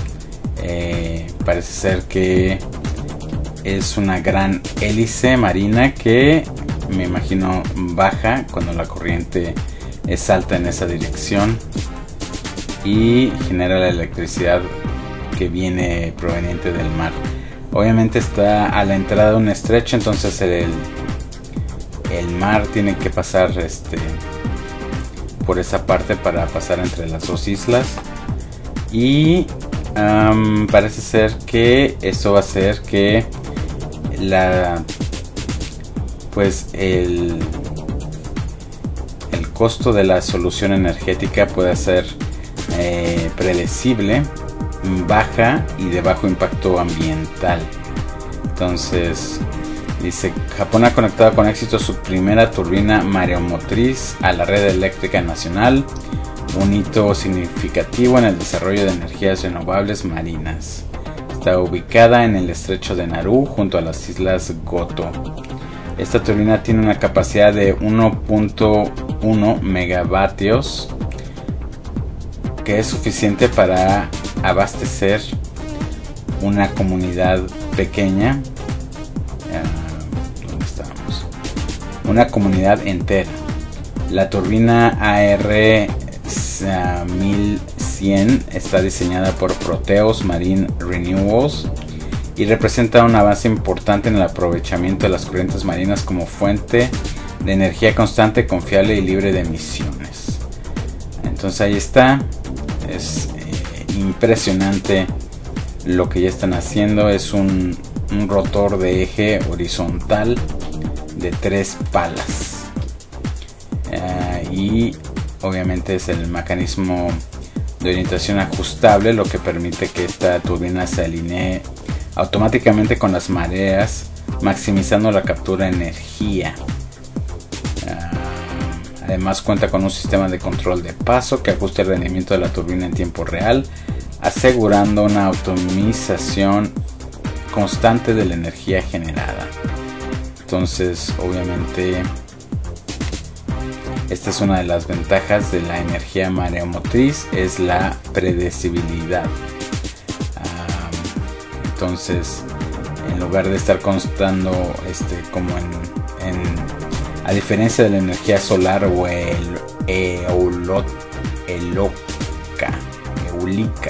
Eh, parece ser que es una gran hélice marina que me imagino baja cuando la corriente es alta en esa dirección y genera la electricidad que viene proveniente del mar. Obviamente está a la entrada de un estrecho, entonces el, el mar tiene que pasar este, por esa parte para pasar entre las dos islas. Y um, parece ser que eso va a hacer que la pues el, el costo de la solución energética pueda ser eh, predecible, baja y de bajo impacto ambiental. Entonces dice: Japón ha conectado con éxito su primera turbina mareomotriz a la red eléctrica nacional, un hito significativo en el desarrollo de energías renovables marinas. Está ubicada en el estrecho de Nauru junto a las islas Goto. Esta turbina tiene una capacidad de uno punto uno megavatios, que es suficiente para abastecer una comunidad pequeña. Uh, ¿Dónde estábamos? Una comunidad entera. La turbina A R mil cien está diseñada por Proteus Marine Renewables y representa un avance importante en el aprovechamiento de las corrientes marinas como fuente de energía constante, confiable y libre de emisiones. Entonces ahí está. Es eh, impresionante lo que ya están haciendo. Es un, un rotor de eje horizontal de tres palas. Uh, y obviamente es el mecanismo de orientación ajustable, lo que permite que esta turbina se alinee automáticamente con las mareas, maximizando la captura de energía. Uh, además cuenta con un sistema de control de paso que ajusta el rendimiento de la turbina en tiempo real, asegurando una optimización constante de la energía generada. Entonces, obviamente, esta es una de las ventajas de la energía mareomotriz, es la predecibilidad. Um, entonces, en lugar de estar constando este, como en, en a diferencia de la energía solar o el eolot, eloca, eólica,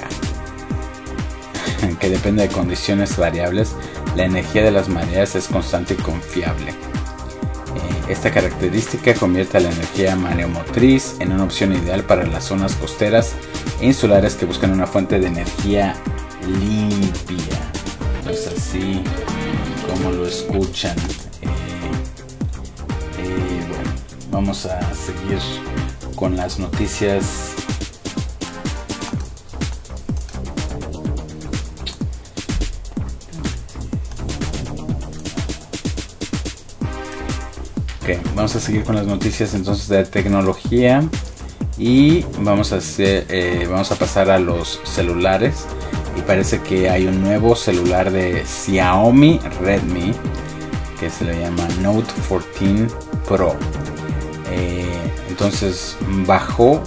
que depende de condiciones variables, la energía de las mareas es constante y confiable. Eh, esta característica convierte a la energía mareomotriz en una opción ideal para las zonas costeras e insulares que buscan una fuente de energía limpia. Entonces, así como lo escuchan. Eh, eh, bueno, vamos a seguir con las noticias. Okay, vamos a seguir con las noticias entonces de tecnología y vamos a hacer, eh, vamos a pasar a los celulares. Y parece que hay un nuevo celular de Xiaomi Redmi que se le llama Note catorce Pro. Eh, entonces bajó,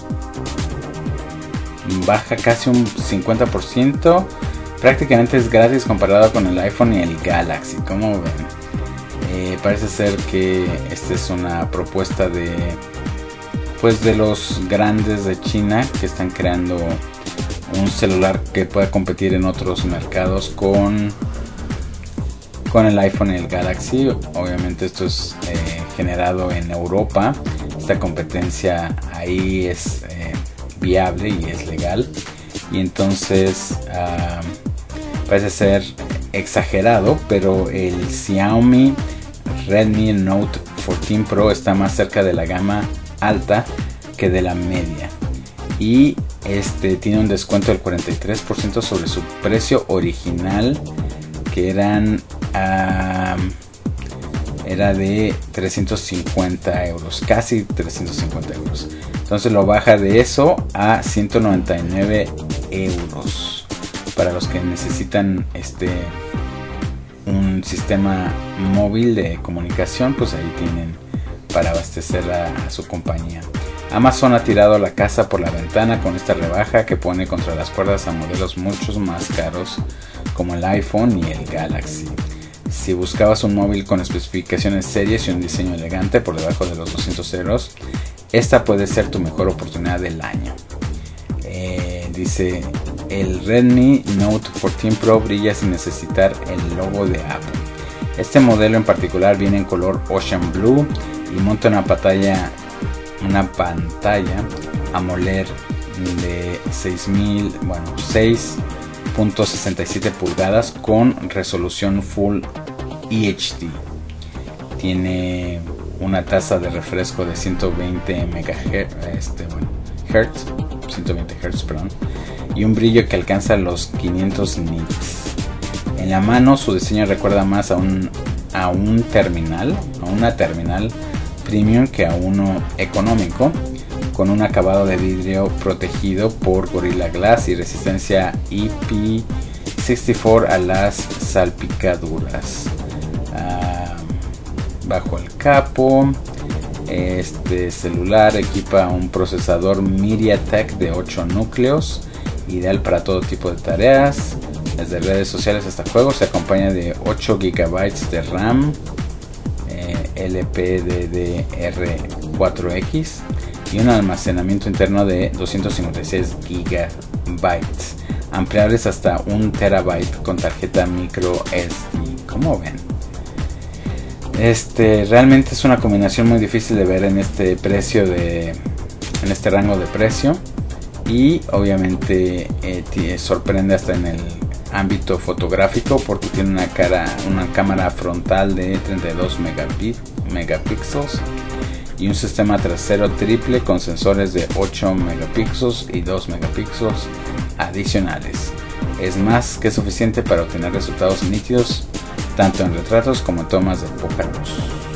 baja casi un cincuenta por ciento. Prácticamente es gratis comparado con el iPhone y el Galaxy. ¿Cómo ven? Eh, parece ser que esta es una propuesta de pues de los grandes de China que están creando un celular que pueda competir en otros mercados con con el iPhone y el Galaxy. Obviamente esto es eh, generado en Europa. Esta competencia ahí es eh, viable y es legal, y entonces uh, parece ser exagerado, pero el Xiaomi Redmi Note catorce Pro está más cerca de la gama alta que de la media, y este tiene un descuento del cuarenta y tres por ciento sobre su precio original, que eran uh, era de trescientos cincuenta euros, casi trescientos cincuenta euros. Entonces lo baja de eso a ciento noventa y nueve euros para los que necesitan este un sistema móvil de comunicación. Pues ahí tienen para abastecer a, a su compañía. Amazon ha tirado la casa por la ventana con esta rebaja que pone contra las cuerdas a modelos muchos más caros como el iPhone y el Galaxy. Si buscabas un móvil con especificaciones serias y un diseño elegante por debajo de los doscientos euros, esta puede ser tu mejor oportunidad del año. Eh, dice, el Redmi Note catorce Pro brilla sin necesitar el logo de Apple. Este modelo en particular viene en color Ocean Blue y monta una pantalla una pantalla AMOLED de seis mil, bueno, seis punto sesenta y siete pulgadas con resolución Full E H D. Tiene una tasa de refresco de ciento veinte megahertz, este, bueno, hertz, ciento veinte hertz, perdón, y un brillo que alcanza los quinientos nits. En la mano su diseño recuerda más a un a un terminal, a una terminal premium que a uno económico, con un acabado de vidrio protegido por Gorilla Glass y resistencia I P sesenta y cuatro a las salpicaduras. Ah, bajo el capo, este celular equipa un procesador MediaTek de ocho núcleos, ideal para todo tipo de tareas, desde redes sociales hasta juegos. Se acompaña de ocho gigabytes de RAM, eh, L P D D R cuatro X y un almacenamiento interno de doscientos cincuenta y seis gigabytes, ampliables hasta un terabyte con tarjeta micro S D. ¿Cómo ven? Este realmente es una combinación muy difícil de ver en este precio de en este rango de precio, y obviamente eh, te sorprende hasta en el ámbito fotográfico porque tiene una cara una cámara frontal de treinta y dos megapíxeles y un sistema trasero triple con sensores de ocho megapíxeles y dos megapíxeles adicionales. Es más que suficiente para obtener resultados nítidos tanto en retratos como en tomas de poca luz.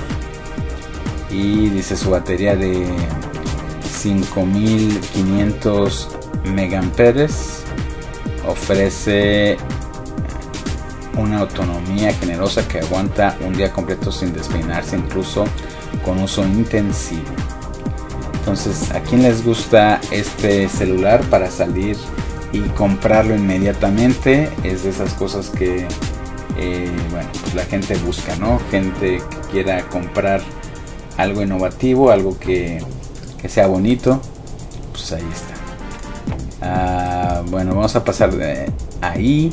Y dice su batería de cinco mil quinientos megaamperes ofrece una autonomía generosa que aguanta un día completo sin despeinarse, incluso con uso intensivo. Entonces, ¿a quién les gusta este celular para salir y comprarlo inmediatamente? Es de esas cosas que eh, bueno, pues la gente busca, ¿no? Gente que quiera comprar algo innovativo, algo que, que sea bonito. Pues ahí está. Ah, bueno, vamos a pasar de ahí.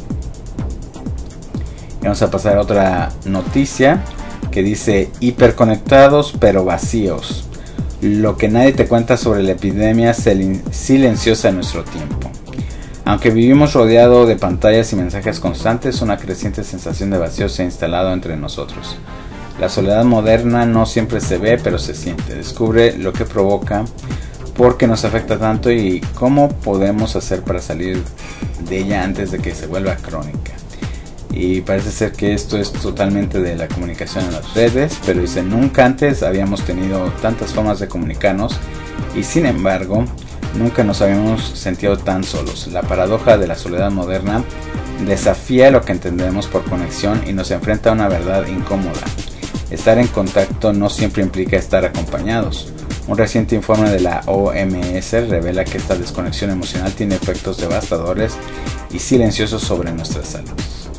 Vamos a pasar a otra noticia que dice: hiperconectados pero vacíos. Lo que nadie te cuenta sobre la epidemia silenciosa en nuestro tiempo. Aunque vivimos rodeado de pantallas y mensajes constantes, una creciente sensación de vacío se ha instalado entre nosotros. La soledad moderna no siempre se ve, pero se siente. Descubre lo que provoca, por qué nos afecta tanto y cómo podemos hacer para salir de ella antes de que se vuelva crónica. Y parece ser que esto es totalmente de la comunicación en las redes, pero dice: nunca antes habíamos tenido tantas formas de comunicarnos y sin embargo nunca nos habíamos sentido tan solos. La paradoja de la soledad moderna desafía lo que entendemos por conexión y nos enfrenta a una verdad incómoda. Estar en contacto no siempre implica estar acompañados. Un reciente informe de la O M S revela que esta desconexión emocional tiene efectos devastadores y silenciosos sobre nuestra salud.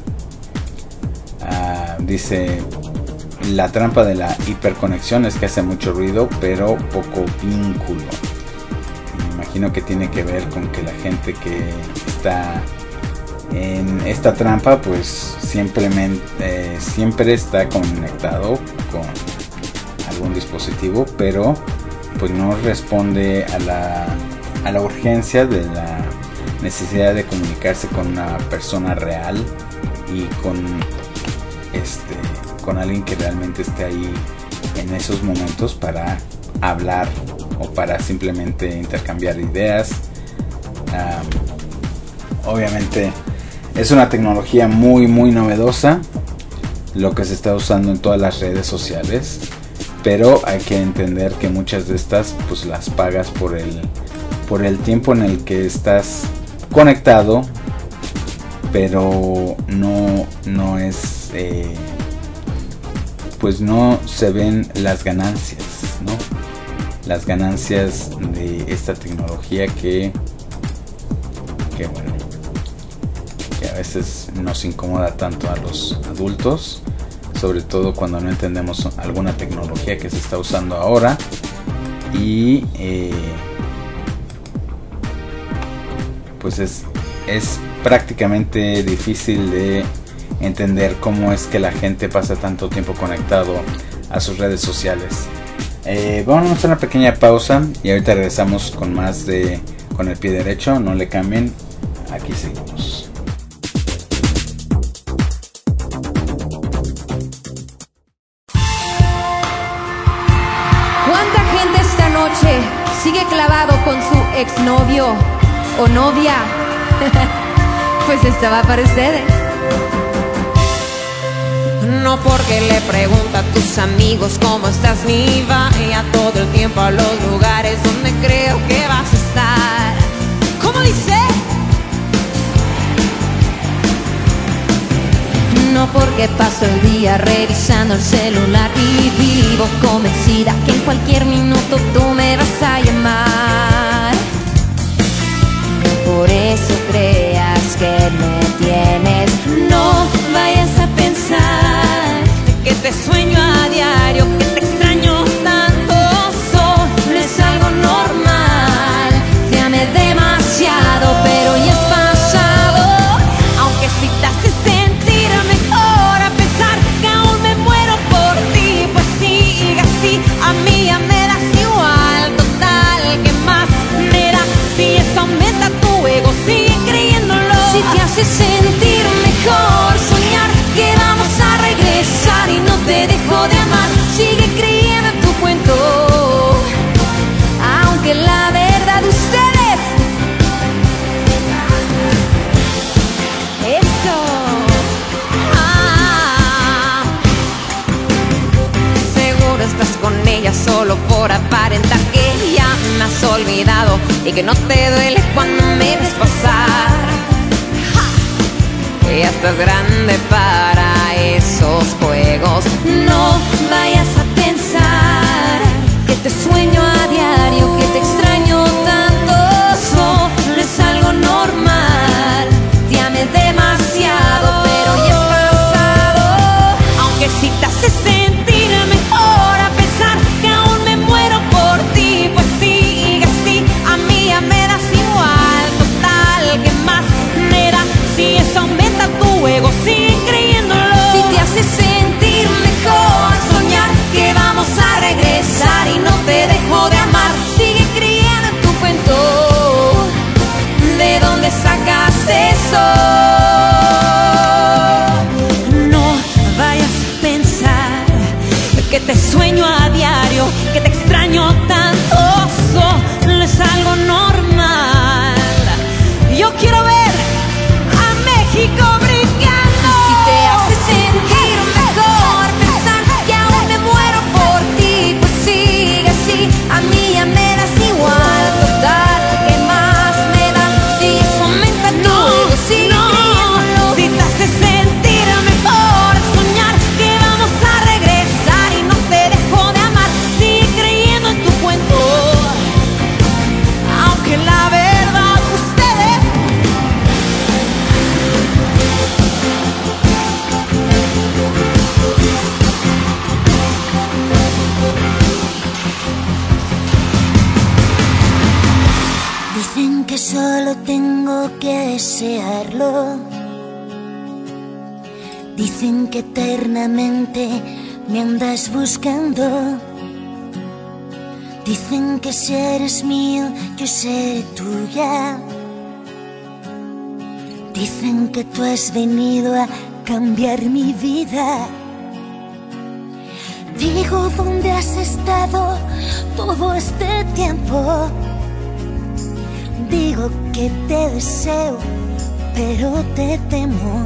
Ah, dice: la trampa de la hiperconexión es que hace mucho ruido pero poco vínculo. Me imagino que tiene que ver con que la gente que está en esta trampa pues simplemente eh, siempre está conectado con algún dispositivo, pero pues no responde a la, a la urgencia de la necesidad de comunicarse con una persona real y con este con alguien que realmente esté ahí en esos momentos para hablar o para simplemente intercambiar ideas. Um, obviamente es una tecnología muy muy novedosa lo que se está usando en todas las redes sociales, pero hay que entender que muchas de estas pues las pagas por el por el tiempo en el que estás conectado, pero no no es eh, pues no se ven las ganancias, ¿no? Las ganancias de esta tecnología que que bueno, que a veces nos incomoda tanto a los adultos, sobre todo cuando no entendemos alguna tecnología que se está usando ahora y eh, pues es, es prácticamente difícil de entender cómo es que la gente pasa tanto tiempo conectado a sus redes sociales. Eh, vamos a hacer una pequeña pausa y ahorita regresamos con más de Con el Pie Derecho. No le cambien, aquí seguimos. ¿Cuánta gente esta noche sigue clavado con su exnovio o novia? Pues esta va para ustedes. No porque le pregunta a tus amigos cómo estás, ni vaya todo el tiempo a los lugares donde creo que vas a estar. ¿Cómo dice? No porque paso el día revisando el celular y vivo convencida que en cualquier minuto tú me vas a llamar. No por eso creas que me tienes. No vayas a pensar que te sueño a diario, que te extraño tanto. Solo es algo normal. Te amé demasiado, pero ya es pasado. Aunque si te hace sentir mejor, a pesar que aún me muero por ti, pues sigue así, a mí solo por aparentar que ya me has olvidado y que no te duele cuando me ves pasar. ¡Ja! Ya estás grande para esos juegos. No vayas a pensar que te sueño a diario, que te extraño tanto. Solo es algo normal. Te amé demasiado, pero ya es pasado. Aunque si te hace sentir mejor a pesar que aún me muero por ti, pues sigue así, a mí ya me das igual. Total, ¿qué más me da? Si eso aumenta tu ego, sigue creyéndolo. Si te hace sentir mejor soñar que vamos a regresar y no te dejo de amar, sigue creyendo en tu cuento. ¿De dónde sacas eso? No vayas a pensar que te sueño a diario, que te extraño tanto. Solo es algo normal. Yo quiero ver a México brillando. Si te hace sentir mejor pensar que aún me muero por ti, pues sigue así, a mí ya me das igual. Total, ¿qué más me da? Si eso aumenta tu ego, sigue creyéndolo. Si te hace sentir mejor soñar que vamos a regresar y no te dejo de amar, sigue creyendo en tu cuento. Aunque la verdad ustedes dicen que solo tengo que desearlo. Dicen que eternamente me andas buscando. Dicen que si eres mío, yo seré tuya. Dicen que tú has venido a cambiar mi vida. Digo, ¿dónde has estado todo este tiempo? Digo que te deseo, pero te temo.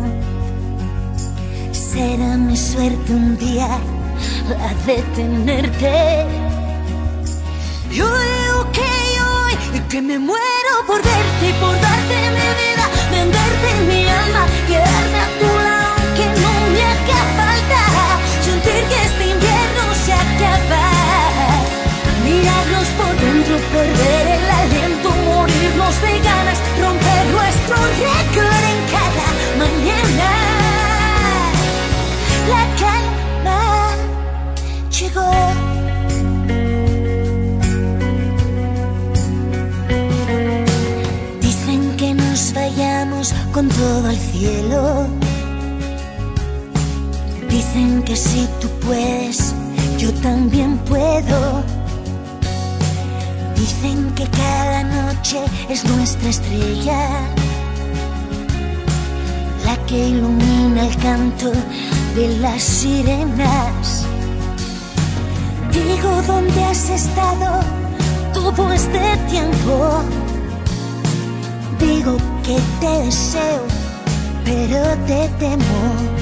Será mi suerte un día la de tenerte. Yo digo que hoy que me muero por verte y por darte mi vida, venderte mi alma, quedarme a tu lado aunque no me haga falta, sentir que este invierno se acaba, mirarnos por dentro, perder el aliento, morirnos de ganas, romper nuestro récord en cada mañana. La calma llegó. Dicen que nos vayamos con todo al cielo. Dicen que si tú puedes, yo también puedo. Dicen que cada noche es nuestra estrella, la que ilumina el canto de las sirenas. Digo, ¿dónde has estado todo este tiempo? Digo que te deseo, pero te temo.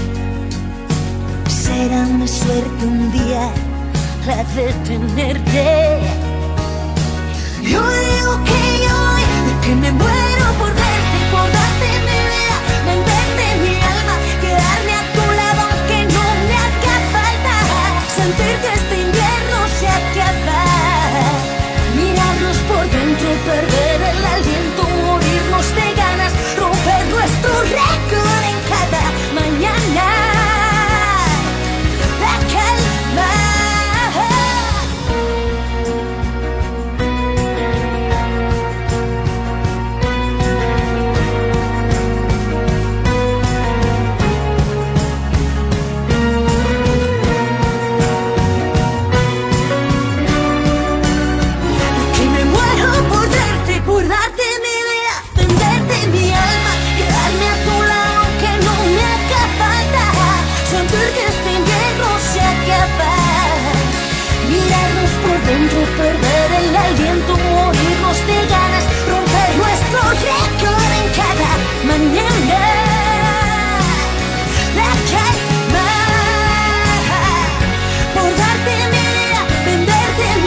Será mi suerte un día la de tenerte. Yo digo que yo, que me muero por verte, por darte mi vida, venderte mi alma, quedarme a tu lado aunque no me haga falta, sentir que este invierno se acaba, mirarnos por dentro, perder el aliento, morirnos de ganas, romper nuestro récord en cada mañana. La calma. Perder el aliento, morirnos de ganas, romper nuestro récord en cada mañana. La calma, por darte mi vida, venderte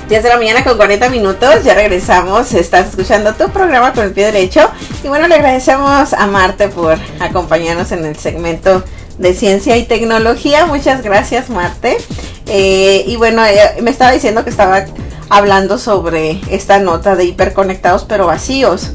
diez de la mañana con cuarenta minutos, ya regresamos, estás escuchando tu programa Con el Pie Derecho. Y bueno, le agradecemos a Marte por acompañarnos en el segmento de ciencia y tecnología. Muchas gracias, Marte. Eh, y bueno, eh, me estaba diciendo que estaba hablando sobre esta nota de hiperconectados pero vacíos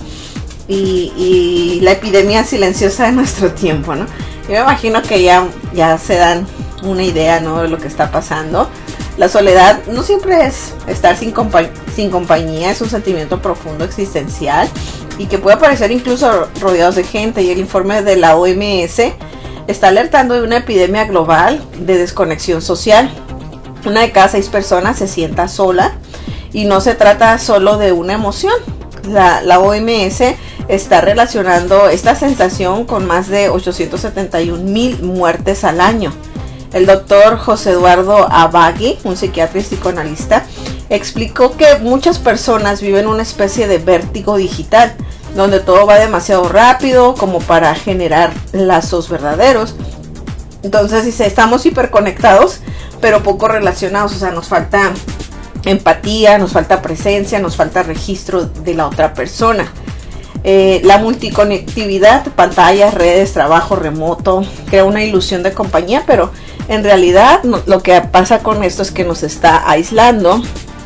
y, y la epidemia silenciosa de nuestro tiempo, ¿no? Yo me imagino que ya, ya se dan una idea, ¿no?, de lo que está pasando. La soledad no siempre es estar sin, compa sin compañía, es un sentimiento profundo existencial y que puede aparecer incluso rodeados de gente. Y el informe de la O M S está alertando de una epidemia global de desconexión social. Una de cada seis personas se sienta sola y no se trata solo de una emoción. La, la O M S está relacionando esta sensación con más de ochocientos setenta y un mil muertes al año. El doctor José Eduardo Abagui, un psiquiatra y psicoanalista, explicó que muchas personas viven una especie de vértigo digital, donde todo va demasiado rápido como para generar lazos verdaderos. Entonces dice, estamos hiperconectados, pero poco relacionados, o sea, nos falta empatía, nos falta presencia, nos falta registro de la otra persona. Eh, la multiconectividad, pantallas, redes, trabajo remoto, crea una ilusión de compañía, pero en realidad no, lo que pasa con esto es que nos está aislando.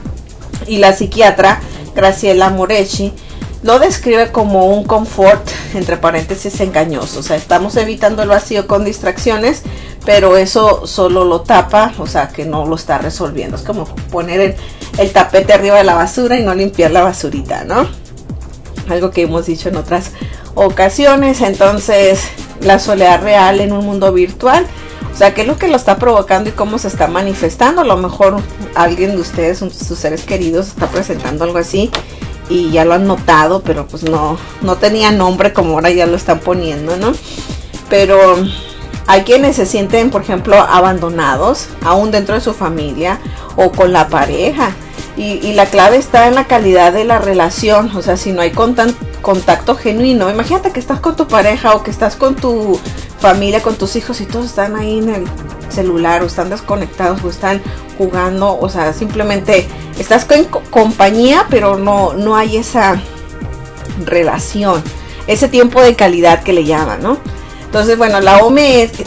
Y la psiquiatra Graciela Moretti lo describe como un confort, entre paréntesis, engañoso. O sea, estamos evitando el vacío con distracciones, pero eso solo lo tapa, o sea, que no lo está resolviendo. Es como poner el, el tapete arriba de la basura y no limpiar la basurita, ¿no? Algo que hemos dicho en otras ocasiones. Entonces, la soledad real en un mundo virtual, o sea, ¿qué es lo que lo está provocando y cómo se está manifestando? A lo mejor alguien de ustedes, sus seres queridos, está presentando algo así y ya lo han notado, pero pues no, no tenía nombre como ahora ya lo están poniendo, ¿no? Pero hay quienes se sienten, por ejemplo, abandonados, aún dentro de su familia o con la pareja. Y, y la clave está en la calidad de la relación. O sea, si no hay contacto genuino, imagínate que estás con tu pareja o que estás con tu familia, con tus hijos y todos están ahí en el celular o están desconectados o están jugando, o sea, simplemente estás con compañía, pero no, no hay esa relación, ese tiempo de calidad que le llaman, ¿no? Entonces, bueno, la O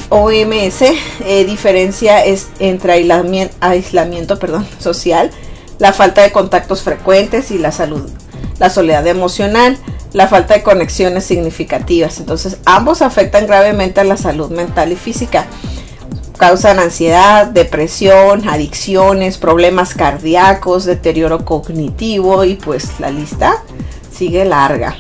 M S eh, diferencia es entre aislamiento, aislamiento perdón, social, la falta de contactos frecuentes y la salud, la soledad emocional, la falta de conexiones significativas. Entonces, ambos afectan gravemente a la salud mental y física. Causan ansiedad, depresión, adicciones, problemas cardíacos, deterioro cognitivo y pues la lista sigue larga.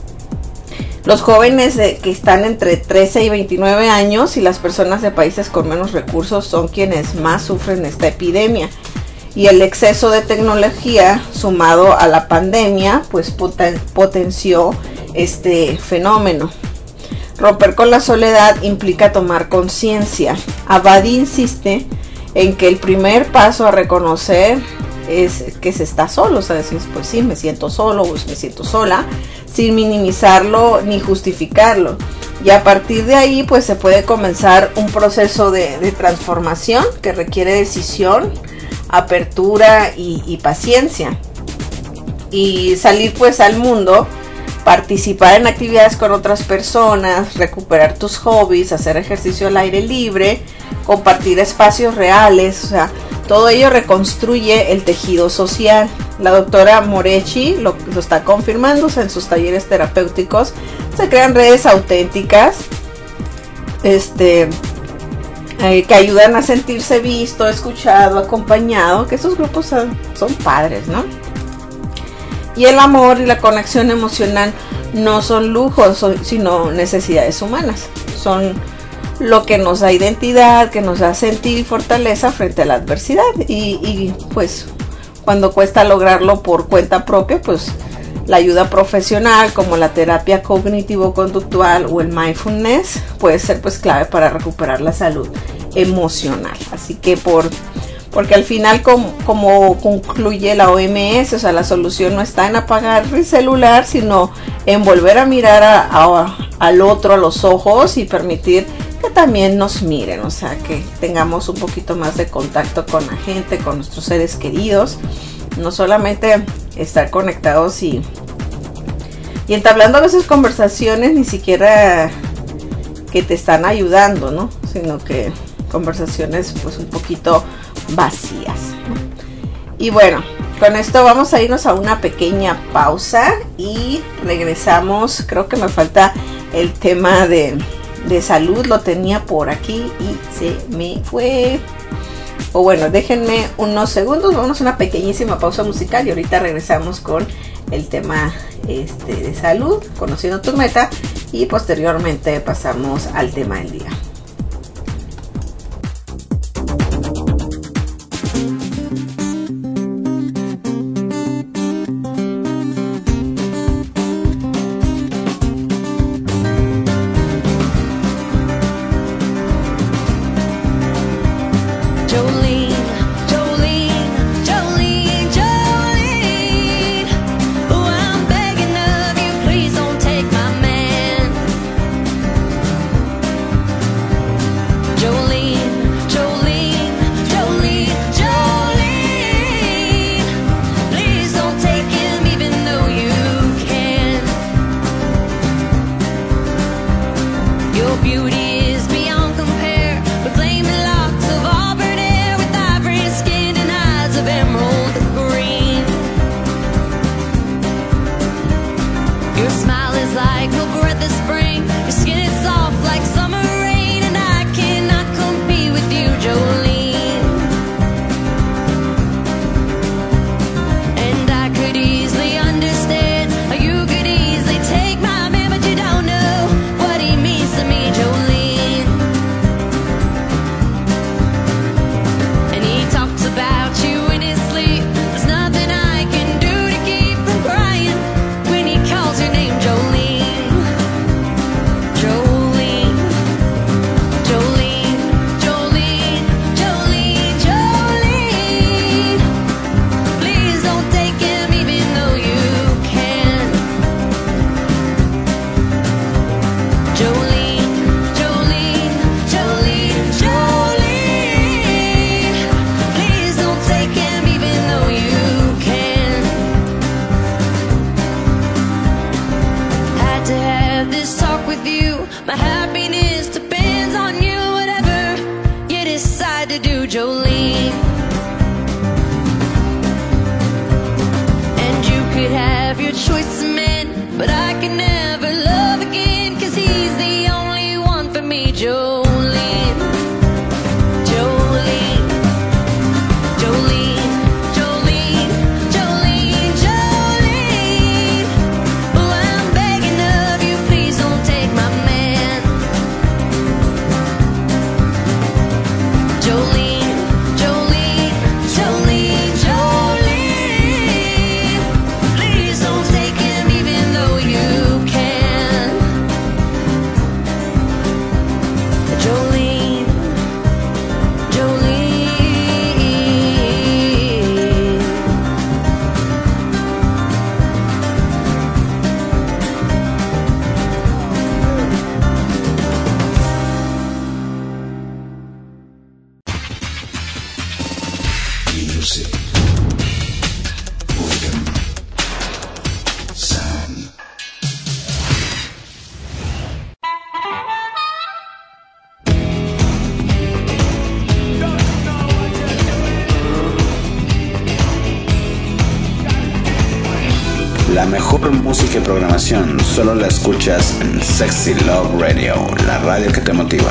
Los jóvenes de, que están entre trece y veintinueve años y las personas de países con menos recursos son quienes más sufren esta epidemia. Y el exceso de tecnología sumado a la pandemia pues poten potenció este fenómeno. Romper con la soledad implica tomar conciencia. Abadi insiste en que el primer paso a reconocer es que se está solo, o sea, decir, pues sí, me siento solo o me siento sola, sin minimizarlo ni justificarlo. Y a partir de ahí pues se puede comenzar un proceso de, de transformación que requiere decisión, apertura y, y paciencia. Y salir pues al mundo, participar en actividades con otras personas, recuperar tus hobbies, hacer ejercicio al aire libre, compartir espacios reales, o sea, todo ello reconstruye el tejido social. La doctora Moretti lo, lo está confirmando, o sea, en sus talleres terapéuticos se crean redes auténticas este, eh, que ayudan a sentirse visto, escuchado, acompañado, que esos grupos son, son padres, ¿no? Y el amor y la conexión emocional no son lujos, sino necesidades humanas. Son lo que nos da identidad, que nos da sentido y fortaleza frente a la adversidad. Y, y pues cuando cuesta lograrlo por cuenta propia, pues la ayuda profesional como la terapia cognitivo-conductual o el mindfulness puede ser pues clave para recuperar la salud emocional. Así que por... Porque al final, como, como concluye la O M S, o sea, la solución no está en apagar el celular, sino en volver a mirar a, a, al otro a los ojos y permitir que también nos miren, o sea, que tengamos un poquito más de contacto con la gente, con nuestros seres queridos, no solamente estar conectados y, y entablando a veces conversaciones ni siquiera que te están ayudando, ¿no? Sino que conversaciones pues un poquito vacías, ¿no? Y bueno, con esto vamos a irnos a una pequeña pausa y regresamos. Creo que me falta el tema de, de salud, lo tenía por aquí y se me fue. O bueno, déjenme unos segundos, vamos a una pequeñísima pausa musical y ahorita regresamos con el tema este, de salud, conociendo tu meta, y posteriormente pasamos al tema del día. La mejor música y programación solo la escuchas en Sexy Love Radio, la radio que te motiva.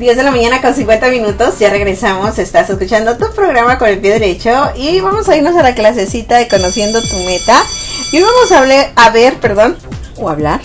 diez de la mañana con cincuenta minutos, ya regresamos, estás escuchando tu programa con el pie derecho y vamos a irnos a la clasecita de Conociendo tu Meta y hoy vamos a, hablar, a ver, perdón, o hablar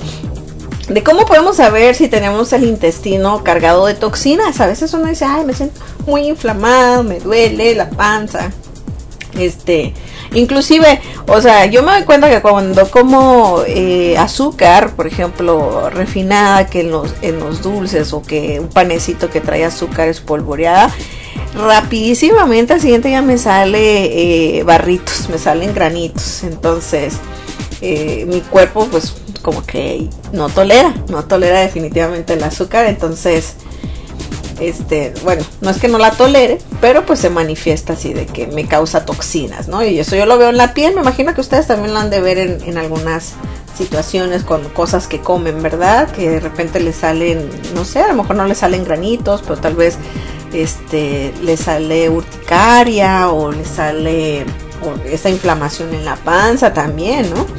de cómo podemos saber si tenemos el intestino cargado de toxinas. A veces uno dice, ay, me siento muy inflamado, me duele la panza, este... Inclusive, o sea, yo me doy cuenta que cuando como eh, azúcar, por ejemplo, refinada, que en los, en los dulces, o que un panecito que trae azúcar espolvoreada, rapidísimamente al siguiente día me sale eh, barritos, me salen granitos. Entonces, eh, mi cuerpo pues como que no tolera, no tolera definitivamente el azúcar. Entonces, este, bueno, no es que no la tolere, pero pues se manifiesta así de que me causa toxinas, ¿no? Y eso yo lo veo en la piel, me imagino que ustedes también lo han de ver en, en algunas situaciones con cosas que comen, ¿verdad? Que de repente les salen, no sé, a lo mejor no les salen granitos, pero tal vez este les sale urticaria o les sale o esa inflamación en la panza también, ¿no?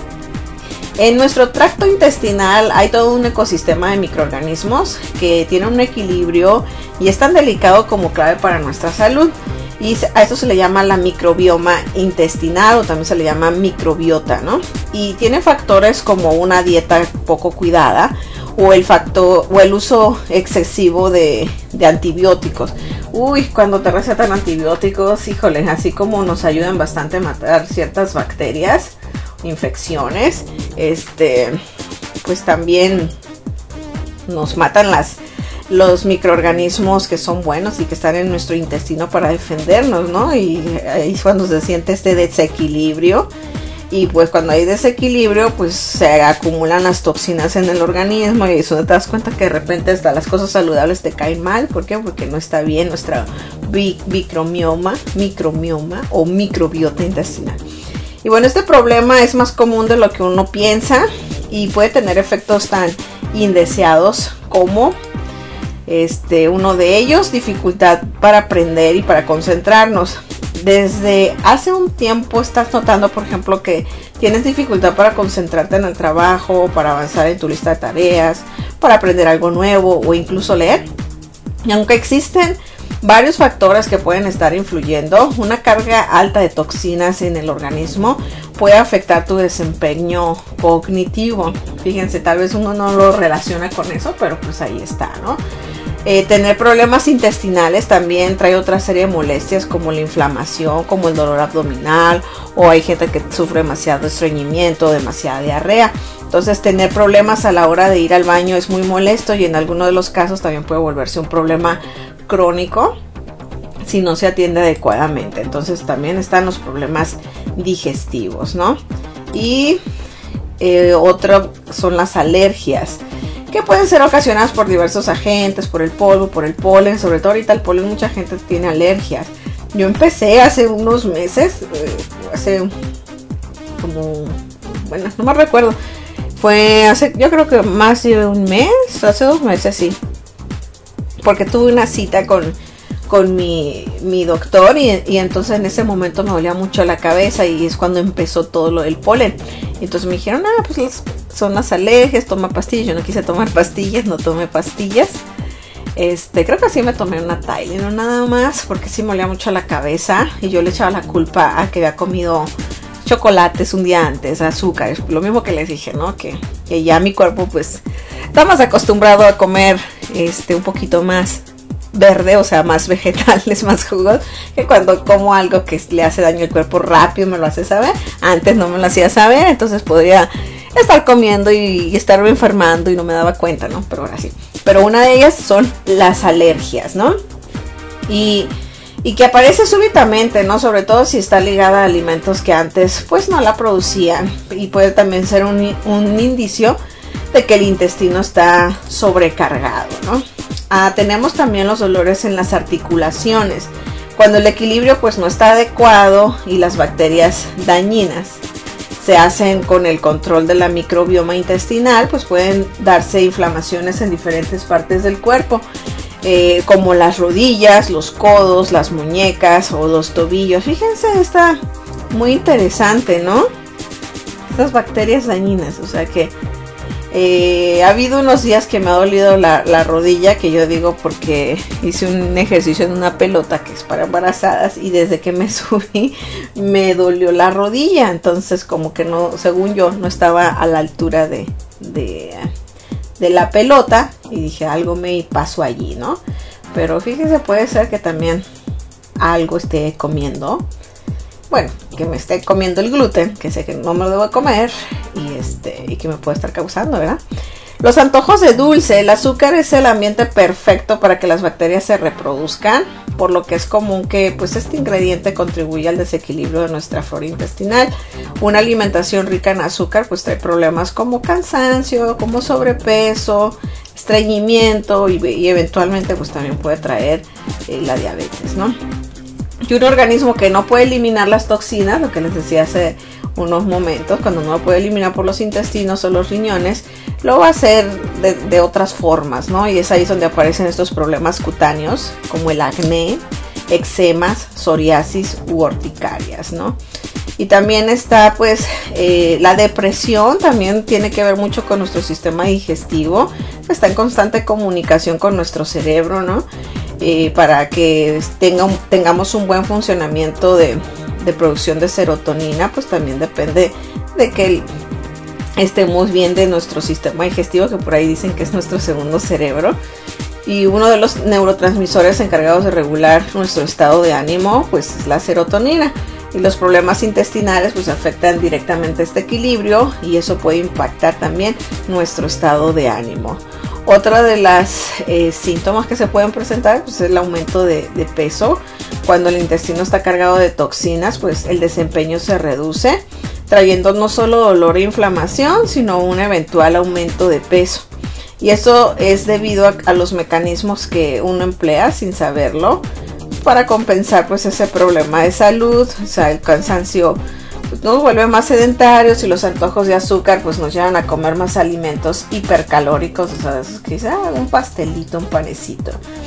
En nuestro tracto intestinal hay todo un ecosistema de microorganismos que tiene un equilibrio y es tan delicado como clave para nuestra salud. Y a eso se le llama la microbioma intestinal o también se le llama microbiota, ¿no? Y tiene factores como una dieta poco cuidada o el factor o el uso excesivo de, de antibióticos. Uy, cuando te recetan antibióticos, híjole, así como nos ayudan bastante a matar ciertas bacterias, infecciones, este pues también nos matan las los microorganismos que son buenos y que están en nuestro intestino para defendernos, ¿no? Y ahí es cuando se siente este desequilibrio y pues cuando hay desequilibrio pues se acumulan las toxinas en el organismo y eso te das cuenta que de repente hasta las cosas saludables te caen mal. ¿Por qué? Porque no está bien nuestra microbioma, microbioma o microbiota intestinal. Y bueno, este problema es más común de lo que uno piensa y puede tener efectos tan indeseados como este uno de ellos, dificultad para aprender y para concentrarnos. Desde hace un tiempo estás notando, por ejemplo, que tienes dificultad para concentrarte en el trabajo, para avanzar en tu lista de tareas, para aprender algo nuevo o incluso leer. Y aunque existen varios factores que pueden estar influyendo, una carga alta de toxinas en el organismo puede afectar tu desempeño cognitivo. Fíjense, tal vez uno no lo relaciona con eso, pero pues ahí está, ¿no? Eh, tener problemas intestinales también trae otra serie de molestias como la inflamación, como el dolor abdominal, o hay gente que sufre demasiado estreñimiento, demasiada diarrea. Entonces tener problemas a la hora de ir al baño es muy molesto y en algunos de los casos también puede volverse un problema crónico si no se atiende adecuadamente. Entonces también están los problemas digestivos, ¿no? Y eh, otro son las alergias, que pueden ser ocasionadas por diversos agentes, por el polvo, por el polen. Sobre todo ahorita el polen, mucha gente tiene alergias. Yo empecé hace unos meses, eh, hace como, bueno, no me recuerdo, fue hace, yo creo que más de un mes, hace dos meses, sí, porque tuve una cita con, con mi, mi doctor y, y entonces en ese momento me dolía mucho la cabeza y es cuando empezó todo lo del polen. Entonces me dijeron, ah, pues las, son las alergias, toma pastillas. Yo no quise tomar pastillas, no tomé pastillas. Este, creo que sí me tomé una Tylenol nada más, porque sí me dolía mucho la cabeza y yo le echaba la culpa a que había comido chocolates un día antes, azúcar, lo mismo que les dije, ¿no? Que, que ya mi cuerpo pues está más acostumbrado a comer este un poquito más verde, o sea, más vegetales, más jugos, que cuando como algo que le hace daño al cuerpo rápido me lo hace saber. Antes no me lo hacía saber, entonces podría estar comiendo y, y estarme enfermando y no me daba cuenta, ¿no? Pero ahora sí. Pero una de ellas son las alergias, ¿no? Y, y que aparece súbitamente, ¿no? Sobre todo si está ligada a alimentos que antes pues no la producían. Y puede también ser un, un indicio de que el intestino está sobrecargado, ¿no? Ah, tenemos también los dolores en las articulaciones, cuando el equilibrio pues no está adecuado y las bacterias dañinas se hacen con el control de la microbioma intestinal, pues pueden darse inflamaciones en diferentes partes del cuerpo, eh, como las rodillas, los codos, las muñecas o los tobillos. Fíjense, está muy interesante, ¿no? Estas bacterias dañinas, o sea que Eh, ha habido unos días que me ha dolido la, la rodilla, que yo digo porque hice un ejercicio en una pelota que es para embarazadas, y desde que me subí me dolió la rodilla. Entonces como que no, según yo, no estaba a la altura de, de, de la pelota, y dije algo me pasó allí, ¿no? Pero fíjese, puede ser que también algo esté comiendo. Bueno, que me esté comiendo el gluten, que sé que no me lo debo comer, y este y que me puede estar causando, ¿verdad? Los antojos de dulce. El azúcar es el ambiente perfecto para que las bacterias se reproduzcan, por lo que es común que pues este ingrediente contribuya al desequilibrio de nuestra flora intestinal. Una alimentación rica en azúcar pues trae problemas como cansancio, como sobrepeso, estreñimiento, y, y eventualmente pues también puede traer eh, la diabetes, ¿no? Y un organismo que no puede eliminar las toxinas, lo que les decía hace unos momentos, cuando no lo puede eliminar por los intestinos o los riñones, lo va a hacer de, de otras formas, ¿no? Y es ahí donde aparecen estos problemas cutáneos, como el acné, eczemas, psoriasis u urticarias, ¿no? Y también está pues eh, la depresión, también tiene que ver mucho con nuestro sistema digestivo, está en constante comunicación con nuestro cerebro, ¿no? Eh, para que tenga un, tengamos un buen funcionamiento de, de producción de serotonina, pues también depende de que estemos bien de nuestro sistema digestivo, que por ahí dicen que es nuestro segundo cerebro. Y uno de los neurotransmisores encargados de regular nuestro estado de ánimo pues es la serotonina, y los problemas intestinales pues afectan directamente este equilibrio, y eso puede impactar también nuestro estado de ánimo. Otra de las eh, síntomas que se pueden presentar pues es el aumento de, de peso. Cuando el intestino está cargado de toxinas, pues el desempeño se reduce, trayendo no solo dolor e inflamación, sino un eventual aumento de peso. Y eso es debido a, a los mecanismos que uno emplea sin saberlo para compensar pues ese problema de salud. O sea, el cansancio pues nos vuelve más sedentarios, y los antojos de azúcar pues nos llevan a comer más alimentos hipercalóricos, o sea, quizá un pastelito, un panecito.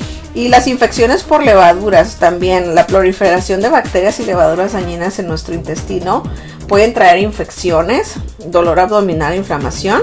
Y las infecciones por levaduras también, la proliferación de bacterias y levaduras dañinas en nuestro intestino pueden traer infecciones, dolor abdominal, inflamación.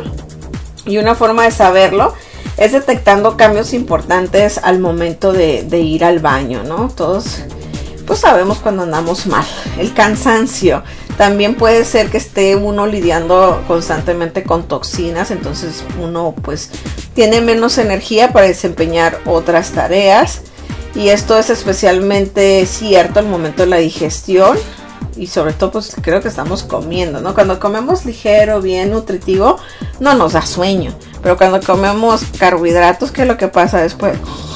Y una forma de saberlo es detectando cambios importantes al momento de, de ir al baño, ¿no? Todos pues sabemos cuando andamos mal. El cansancio. También puede ser que esté uno lidiando constantemente con toxinas, entonces uno pues tiene menos energía para desempeñar otras tareas, y esto es especialmente cierto al momento de la digestión, y sobre todo pues creo que estamos comiendo, ¿no? Cuando comemos ligero, bien nutritivo, no nos da sueño, pero cuando comemos carbohidratos, ¿qué es lo que pasa después?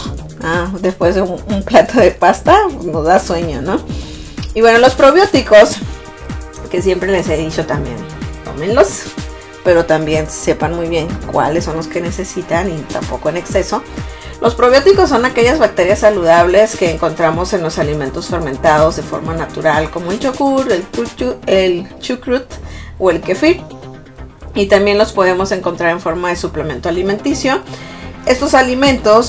Ah, después de un, un plato de pasta nos da sueño, ¿no? Y bueno, los probióticos, que siempre les he dicho también, tómenlos, pero también sepan muy bien cuáles son los que necesitan, y tampoco en exceso. Los probióticos son aquellas bacterias saludables que encontramos en los alimentos fermentados de forma natural, como el yogur, el, el chucrut o el kefir, y también los podemos encontrar en forma de suplemento alimenticio. Estos alimentos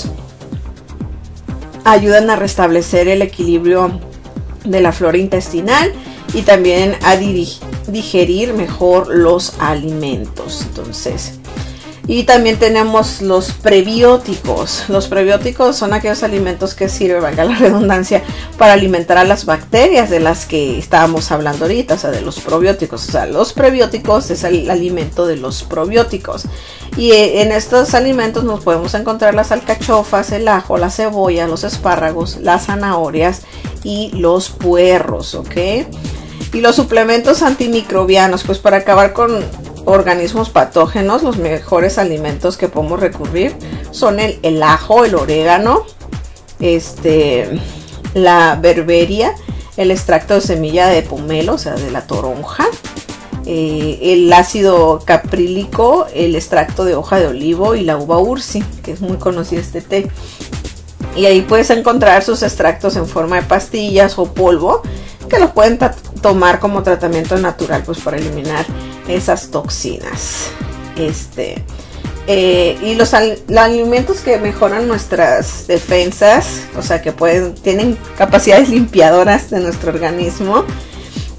ayudan a restablecer el equilibrio de la flora intestinal y también a digerir mejor los alimentos. Entonces, y también tenemos los prebióticos. Los prebióticos son aquellos alimentos que sirven, valga la redundancia, para alimentar a las bacterias de las que estábamos hablando ahorita, o sea, de los probióticos. O sea, los prebióticos es el alimento de los probióticos. Y en estos alimentos nos podemos encontrar las alcachofas, el ajo, la cebolla, los espárragos, las zanahorias y los puerros, ¿ok? Y los suplementos antimicrobianos, pues para acabar con organismos patógenos, los mejores alimentos que podemos recurrir son el, el ajo, el orégano, este, la berberia, el extracto de semilla de pomelo, o sea, de la toronja, eh, el ácido caprílico, el extracto de hoja de olivo y la uva ursi, que es muy conocido este té. Y ahí puedes encontrar sus extractos en forma de pastillas o polvo, que los pueden tomar como tratamiento natural, pues para eliminar esas toxinas. Este eh, y los, al, los alimentos que mejoran nuestras defensas, o sea que pueden tienen capacidades limpiadoras de nuestro organismo,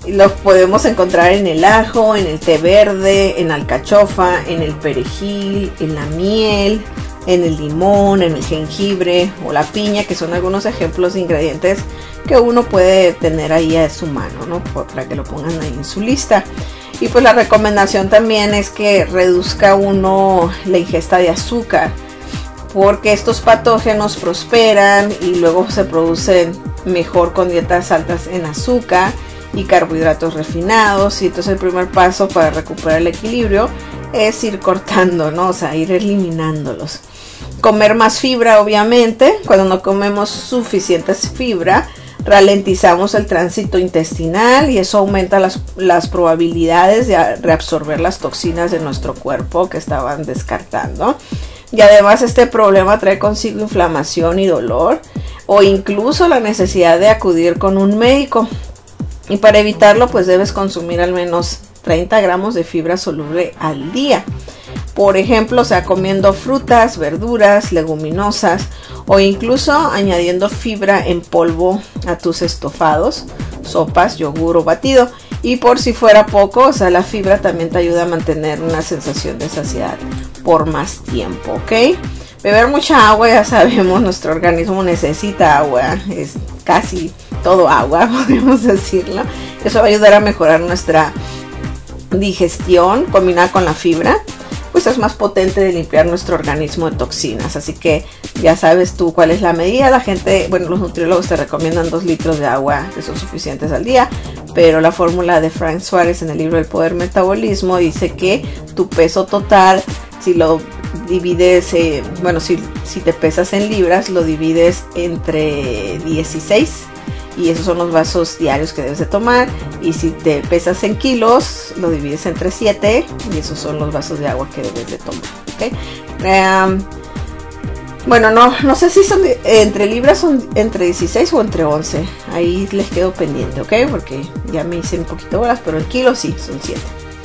Lo podemos encontrar en el ajo, en el té verde, en alcachofa, en el perejil, en la miel, en el limón, en el jengibre o la piña, que son algunos ejemplos de ingredientes que uno puede tener ahí a su mano, ¿no? Para que lo pongan ahí en su lista. Y pues la recomendación también es que reduzca uno la ingesta de azúcar, porque estos patógenos prosperan y luego se producen mejor con dietas altas en azúcar y carbohidratos refinados. Y entonces el primer paso para recuperar el equilibrio es ir cortando, ¿no? O sea, ir eliminándolos. Comer más fibra, obviamente. Cuando no comemos suficientes fibra, ralentizamos el tránsito intestinal y eso aumenta las, las probabilidades de reabsorber las toxinas de nuestro cuerpo que estaban descartando. Y además este problema trae consigo inflamación y dolor, o incluso la necesidad de acudir con un médico. Y para evitarlo, pues debes consumir al menos treinta gramos de fibra soluble al día. Por ejemplo, o sea, comiendo frutas, verduras, leguminosas, o incluso añadiendo fibra en polvo a tus estofados, sopas, yogur o batido. Y por si fuera poco, o sea, la fibra también te ayuda a mantener una sensación de saciedad por más tiempo, ¿ok? Beber mucha agua, ya sabemos, nuestro organismo necesita agua, es casi todo agua, podemos decirlo. Eso va a ayudar a mejorar nuestra digestión, combinada con la fibra, pues es más potente de limpiar nuestro organismo de toxinas. Así que ya sabes tú cuál es la medida. La gente, bueno, los nutriólogos te recomiendan dos litros de agua, que son suficientes al día, pero la fórmula de Frank Suárez en el libro El Poder Metabolismo dice que tu peso total, si lo divides, eh, bueno, si, si te pesas en libras, lo divides entre dieciséis, y esos son los vasos diarios que debes de tomar. Y si te pesas en kilos, lo divides entre siete, y esos son los vasos de agua que debes de tomar, ¿okay? Um, bueno, no, no sé si son de, entre libras, son entre dieciséis o entre once. Ahí les quedo pendiente, ¿ok? Porque ya me hice un poquito bolas, pero en kilos sí, son siete.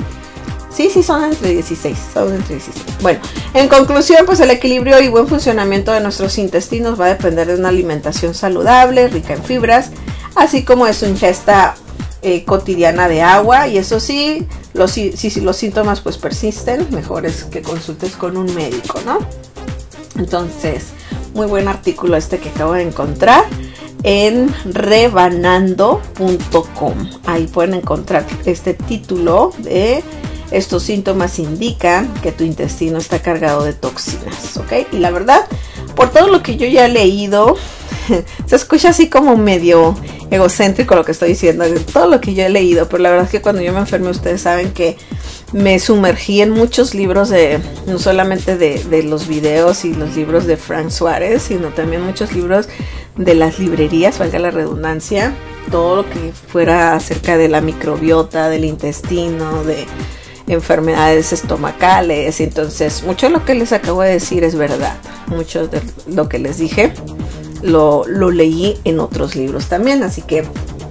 Sí, sí, son entre dieciséis, son entre dieciséis. Bueno, en conclusión, pues el equilibrio y buen funcionamiento de nuestros intestinos va a depender de una alimentación saludable, rica en fibras, así como de su ingesta eh, cotidiana de agua. Y eso sí, los, si, si los síntomas pues persisten, mejor es que consultes con un médico, ¿no? Entonces, muy buen artículo este que acabo de encontrar en rebanando punto com. Ahí pueden encontrar este título de estos síntomas indican que tu intestino está cargado de toxinas, ¿ok? Y la verdad, por todo lo que yo ya he leído, se escucha así como medio egocéntrico lo que estoy diciendo, de todo lo que yo he leído, pero la verdad es que cuando yo me enfermé, ustedes saben que me sumergí en muchos libros de, no solamente de, de los videos y los libros de Frank Suárez, sino también muchos libros de las librerías, valga la redundancia, todo lo que fuera acerca de la microbiota, del intestino, de enfermedades estomacales. Entonces, mucho de lo que les acabo de decir es verdad. Mucho de lo que les dije lo, lo leí en otros libros también. Así que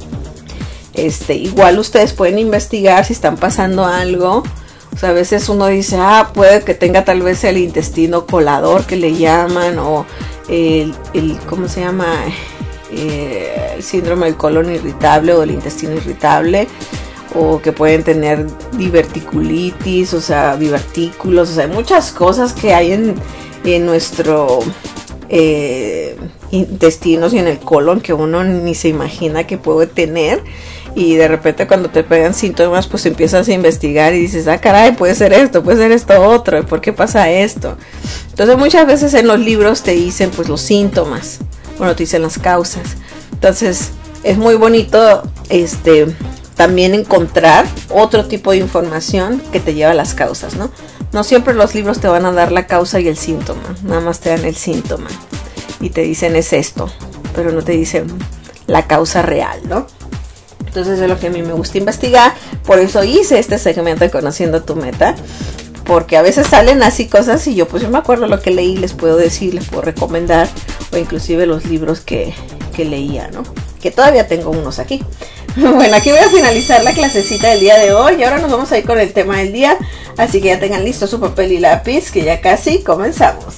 este, igual ustedes pueden investigar si están pasando algo. O sea, a veces uno dice, ah, puede que tenga tal vez el intestino colador que le llaman, o el, el ¿cómo se llama? Eh, el síndrome del colon irritable o del intestino irritable, o que pueden tener diverticulitis, o sea, divertículos, o sea, muchas cosas que hay en, en nuestro eh, intestinos y en el colon que uno ni se imagina que puede tener. Y de repente cuando te pegan síntomas, pues empiezas a investigar y dices, ah, caray, puede ser esto, puede ser esto otro, ¿por qué pasa esto? Entonces muchas veces en los libros te dicen pues los síntomas, bueno, te dicen las causas. Entonces es muy bonito este también encontrar otro tipo de información que te lleva a las causas, ¿no? No siempre los libros te van a dar la causa y el síntoma, nada más te dan el síntoma y te dicen es esto, pero no te dicen la causa real, ¿no? Entonces es lo que a mí me gusta investigar, por eso hice este segmento de Conociendo tu Meta, porque a veces salen así cosas y yo pues yo me acuerdo lo que leí, les puedo decir, les puedo recomendar, o inclusive los libros que, que leía, ¿no? Que todavía tengo unos aquí. Bueno, aquí voy a finalizar la clasecita del día de hoy y ahora nos vamos a ir con el tema del día, así que ya tengan listo su papel y lápiz, que ya casi comenzamos.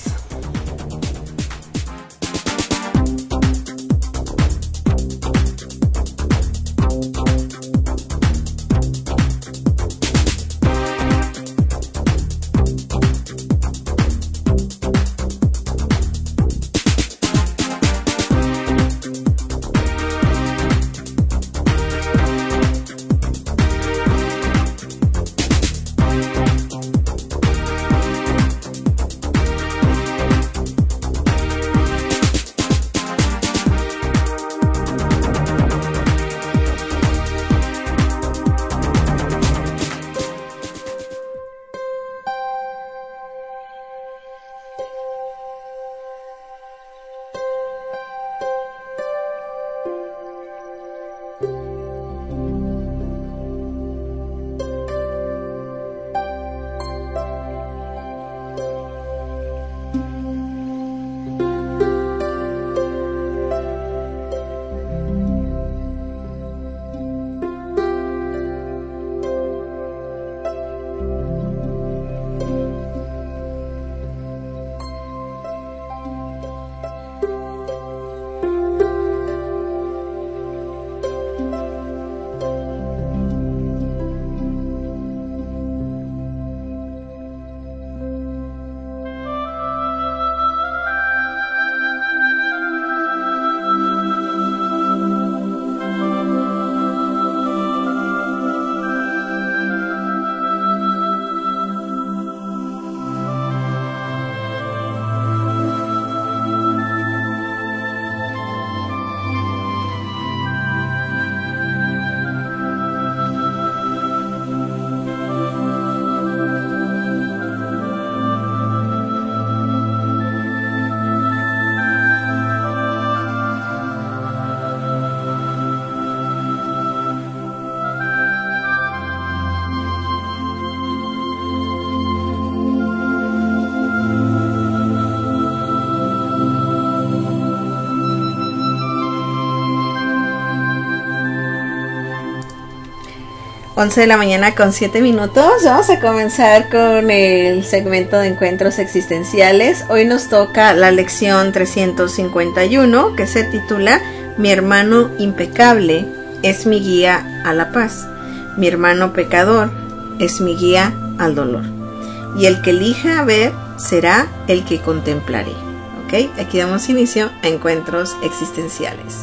once de la mañana con siete minutos. Vamos a comenzar con el segmento de encuentros existenciales. Hoy nos toca la lección trescientos cincuenta y uno, que se titula Mi hermano impecable es mi guía a la paz. Mi hermano pecador es mi guía al dolor. Y el que elija ver será el que contemplaré. ¿Ok? Aquí damos inicio a encuentros existenciales.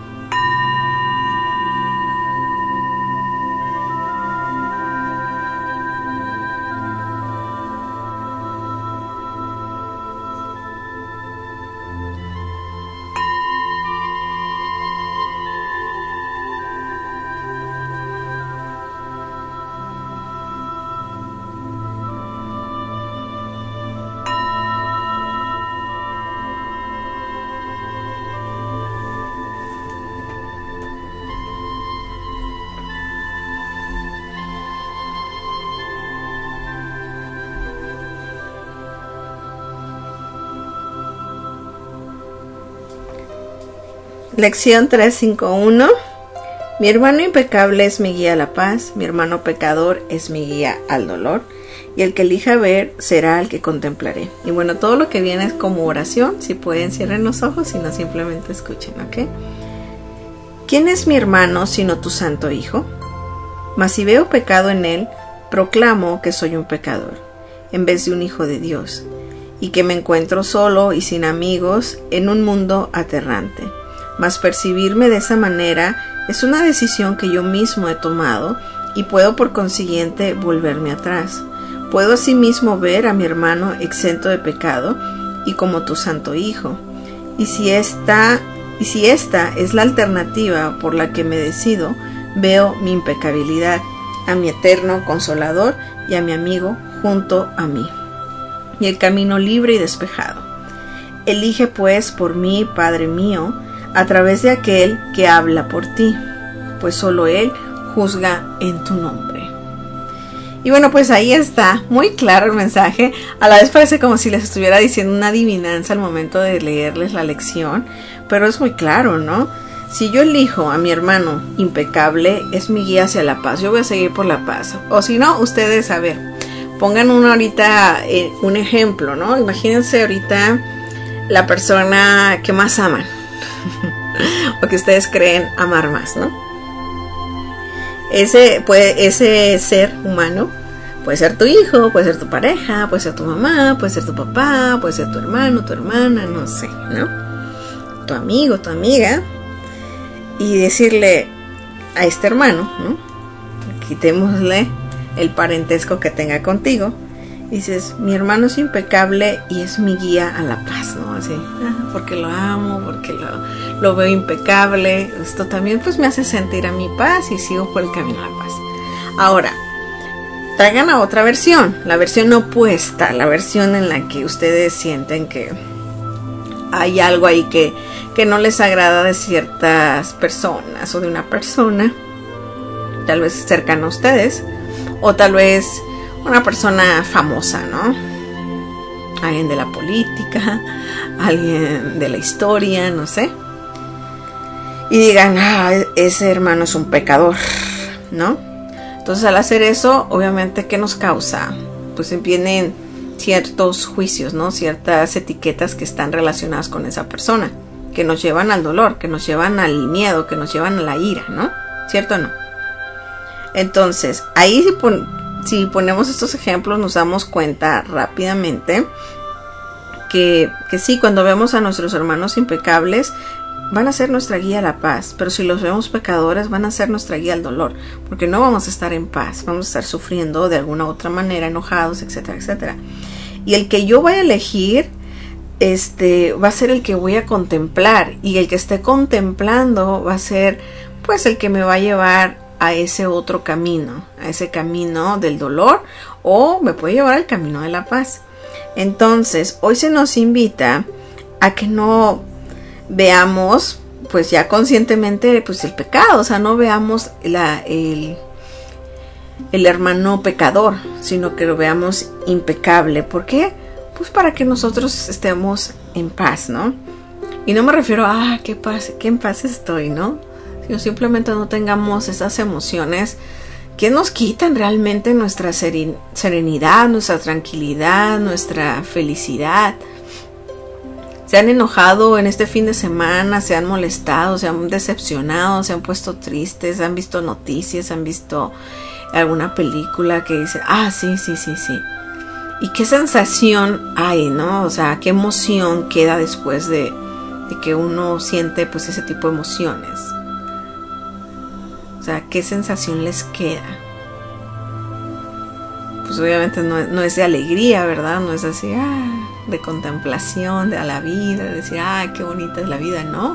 Lección trescientos cincuenta y uno. Mi hermano impecable es mi guía a la paz, mi hermano pecador es mi guía al dolor, y el que elija ver será el que contemplaré. Y bueno, todo lo que viene es como oración. Si pueden, cierren los ojos y no simplemente escuchen, ¿ok? ¿Quién es mi hermano sino tu santo hijo? Mas si veo pecado en él, proclamo que soy un pecador, en vez de un hijo de Dios, y que me encuentro solo y sin amigos en un mundo aterrante. Mas percibirme de esa manera es una decisión que yo mismo he tomado y puedo por consiguiente volverme atrás. Puedo asimismo ver a mi hermano exento de pecado y como tu santo hijo. Y si esta, y si esta es la alternativa por la que me decido, veo mi impecabilidad, a mi eterno consolador y a mi amigo junto a mí, y el camino libre y despejado. Elige pues por mí, Padre mío, a través de aquel que habla por ti, pues solo él juzga en tu nombre. Y bueno, pues ahí está, muy claro el mensaje. A la vez parece como si les estuviera diciendo una adivinanza al momento de leerles la lección, pero es muy claro, ¿no? Si yo elijo a mi hermano impecable, es mi guía hacia la paz. Yo voy a seguir por la paz. O si no, ustedes, a ver, pongan uno ahorita, eh, un ejemplo, ¿no? Imagínense ahorita la persona que más aman o que ustedes creen amar más, ¿no? Ese, puede, ese ser humano puede ser tu hijo, puede ser tu pareja, puede ser tu mamá, puede ser tu papá, puede ser tu hermano, tu hermana, no sé, ¿no? Tu amigo, tu amiga. Y decirle a este hermano, ¿no? Quitémosle el parentesco que tenga contigo. Dices, mi hermano es impecable y es mi guía a la paz, ¿no? Así, porque lo amo, porque lo, lo veo impecable. Esto también pues me hace sentir a mi paz y sigo por el camino a la paz. Ahora, traigan a otra versión, la versión opuesta, la versión en la que ustedes sienten que hay algo ahí que, que no les agrada de ciertas personas o de una persona, tal vez cercana a ustedes, o tal vez una persona famosa, ¿no? Alguien de la política, alguien de la historia, no sé. Y digan, ah, ese hermano es un pecador, ¿no? Entonces al hacer eso, obviamente, ¿qué nos causa? Pues vienen ciertos juicios, ¿no? Ciertas etiquetas que están relacionadas con esa persona, que nos llevan al dolor, que nos llevan al miedo, que nos llevan a la ira, ¿no? ¿Cierto o no? Entonces, ahí si pon- Si ponemos estos ejemplos nos damos cuenta rápidamente que, que sí, cuando vemos a nuestros hermanos impecables van a ser nuestra guía a la paz, pero si los vemos pecadores van a ser nuestra guía al dolor, porque no vamos a estar en paz, vamos a estar sufriendo de alguna u otra manera, enojados, etcétera, etcétera. Y el que yo voy a elegir este, va a ser el que voy a contemplar, y el que esté contemplando va a ser pues el que me va a llevar a ese otro camino, a ese camino del dolor, o me puede llevar al camino de la paz. Entonces, hoy se nos invita a que no veamos, pues ya conscientemente, pues el pecado, o sea, no veamos la, el, el hermano pecador, sino que lo veamos impecable. ¿Por qué? Pues para que nosotros estemos en paz, ¿no? Y no me refiero a, ah, qué paz, qué en paz estoy, ¿no? Sino simplemente no tengamos esas emociones que nos quitan realmente nuestra seren- serenidad, nuestra tranquilidad, nuestra felicidad. Se han enojado en este fin de semana, se han molestado, se han decepcionado, se han puesto tristes, han visto noticias, han visto alguna película que dice, ah, sí, sí, sí, sí. ¿Y qué sensación hay, no? O sea, qué emoción queda después de, de que uno siente pues ese tipo de emociones. O sea, ¿qué sensación les queda? Pues obviamente no, no es de alegría, ¿verdad? No es así, ah, de contemplación de a la vida, de decir, ah, qué bonita es la vida, ¿no?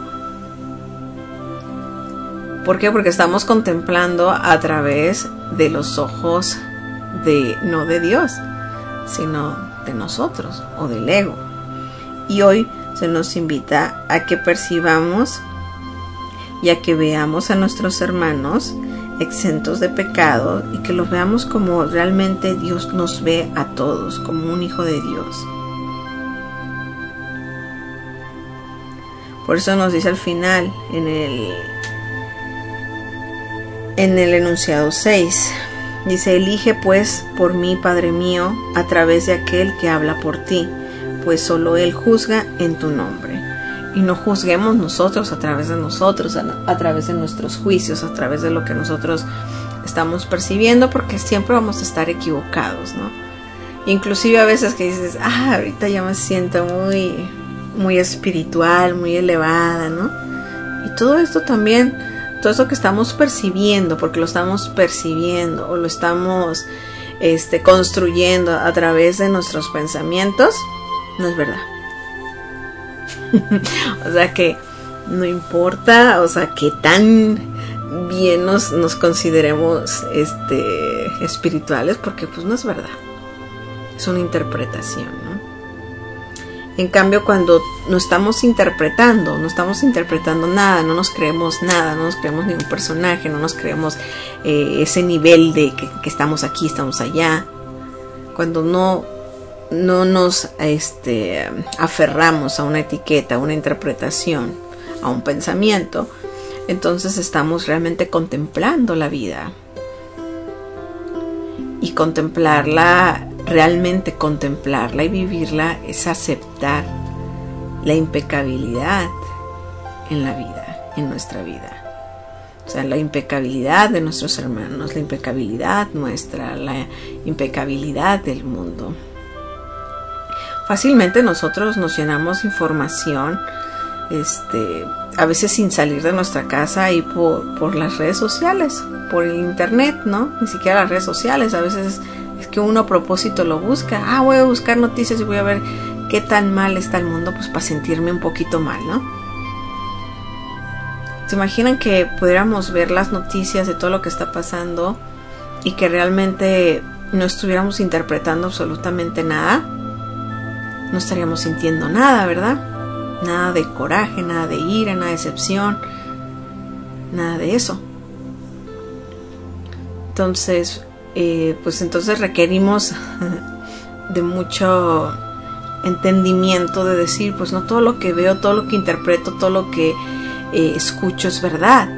¿Por qué? Porque estamos contemplando a través de los ojos de, no de Dios, sino de nosotros o del ego. Y hoy se nos invita a que percibamos y a que veamos a nuestros hermanos exentos de pecado y que los veamos como realmente Dios nos ve a todos, como un hijo de Dios. Por eso nos dice al final en el en el enunciado seis, dice, elige pues por mí, Padre mío, a través de aquel que habla por ti, pues solo Él juzga en tu nombre. Y no juzguemos nosotros a través de nosotros, a, a través de nuestros juicios, a través de lo que nosotros estamos percibiendo, porque siempre vamos a estar equivocados, ¿no? Inclusive a veces que dices, ah, ahorita ya me siento muy, muy espiritual, muy elevada, ¿no? Y todo esto también, todo esto que estamos percibiendo, porque lo estamos percibiendo o lo estamos este, construyendo a través de nuestros pensamientos, no es verdad. O sea que no importa, o sea, que tan bien nos, nos consideremos este, espirituales, porque pues no es verdad. Es una interpretación, ¿no? En cambio, cuando no estamos interpretando, no estamos interpretando nada, no nos creemos nada, no nos creemos ningún personaje, no nos creemos eh, ese nivel de que, que estamos aquí, estamos allá. Cuando no, no nos este, aferramos a una etiqueta, a una interpretación, a un pensamiento, entonces estamos realmente contemplando la vida. Y contemplarla, realmente contemplarla y vivirla, es aceptar la impecabilidad en la vida, en nuestra vida. O sea, la impecabilidad de nuestros hermanos, la impecabilidad nuestra, la impecabilidad del mundo. Fácilmente nosotros nos llenamos de información, este, a veces sin salir de nuestra casa y por, por las redes sociales, por el internet, ¿no? Ni siquiera las redes sociales, a veces es, es que uno a propósito lo busca. Ah, voy a buscar noticias y voy a ver qué tan mal está el mundo, pues para sentirme un poquito mal, ¿no? ¿Se imaginan que pudiéramos ver las noticias de todo lo que está pasando y que realmente no estuviéramos interpretando absolutamente nada? No estaríamos sintiendo nada, ¿verdad? Nada de coraje, nada de ira, nada de decepción, nada de eso. Entonces, eh, pues entonces requerimos de mucho entendimiento de decir, pues no todo lo que veo, todo lo que interpreto, todo lo que eh, escucho es verdad.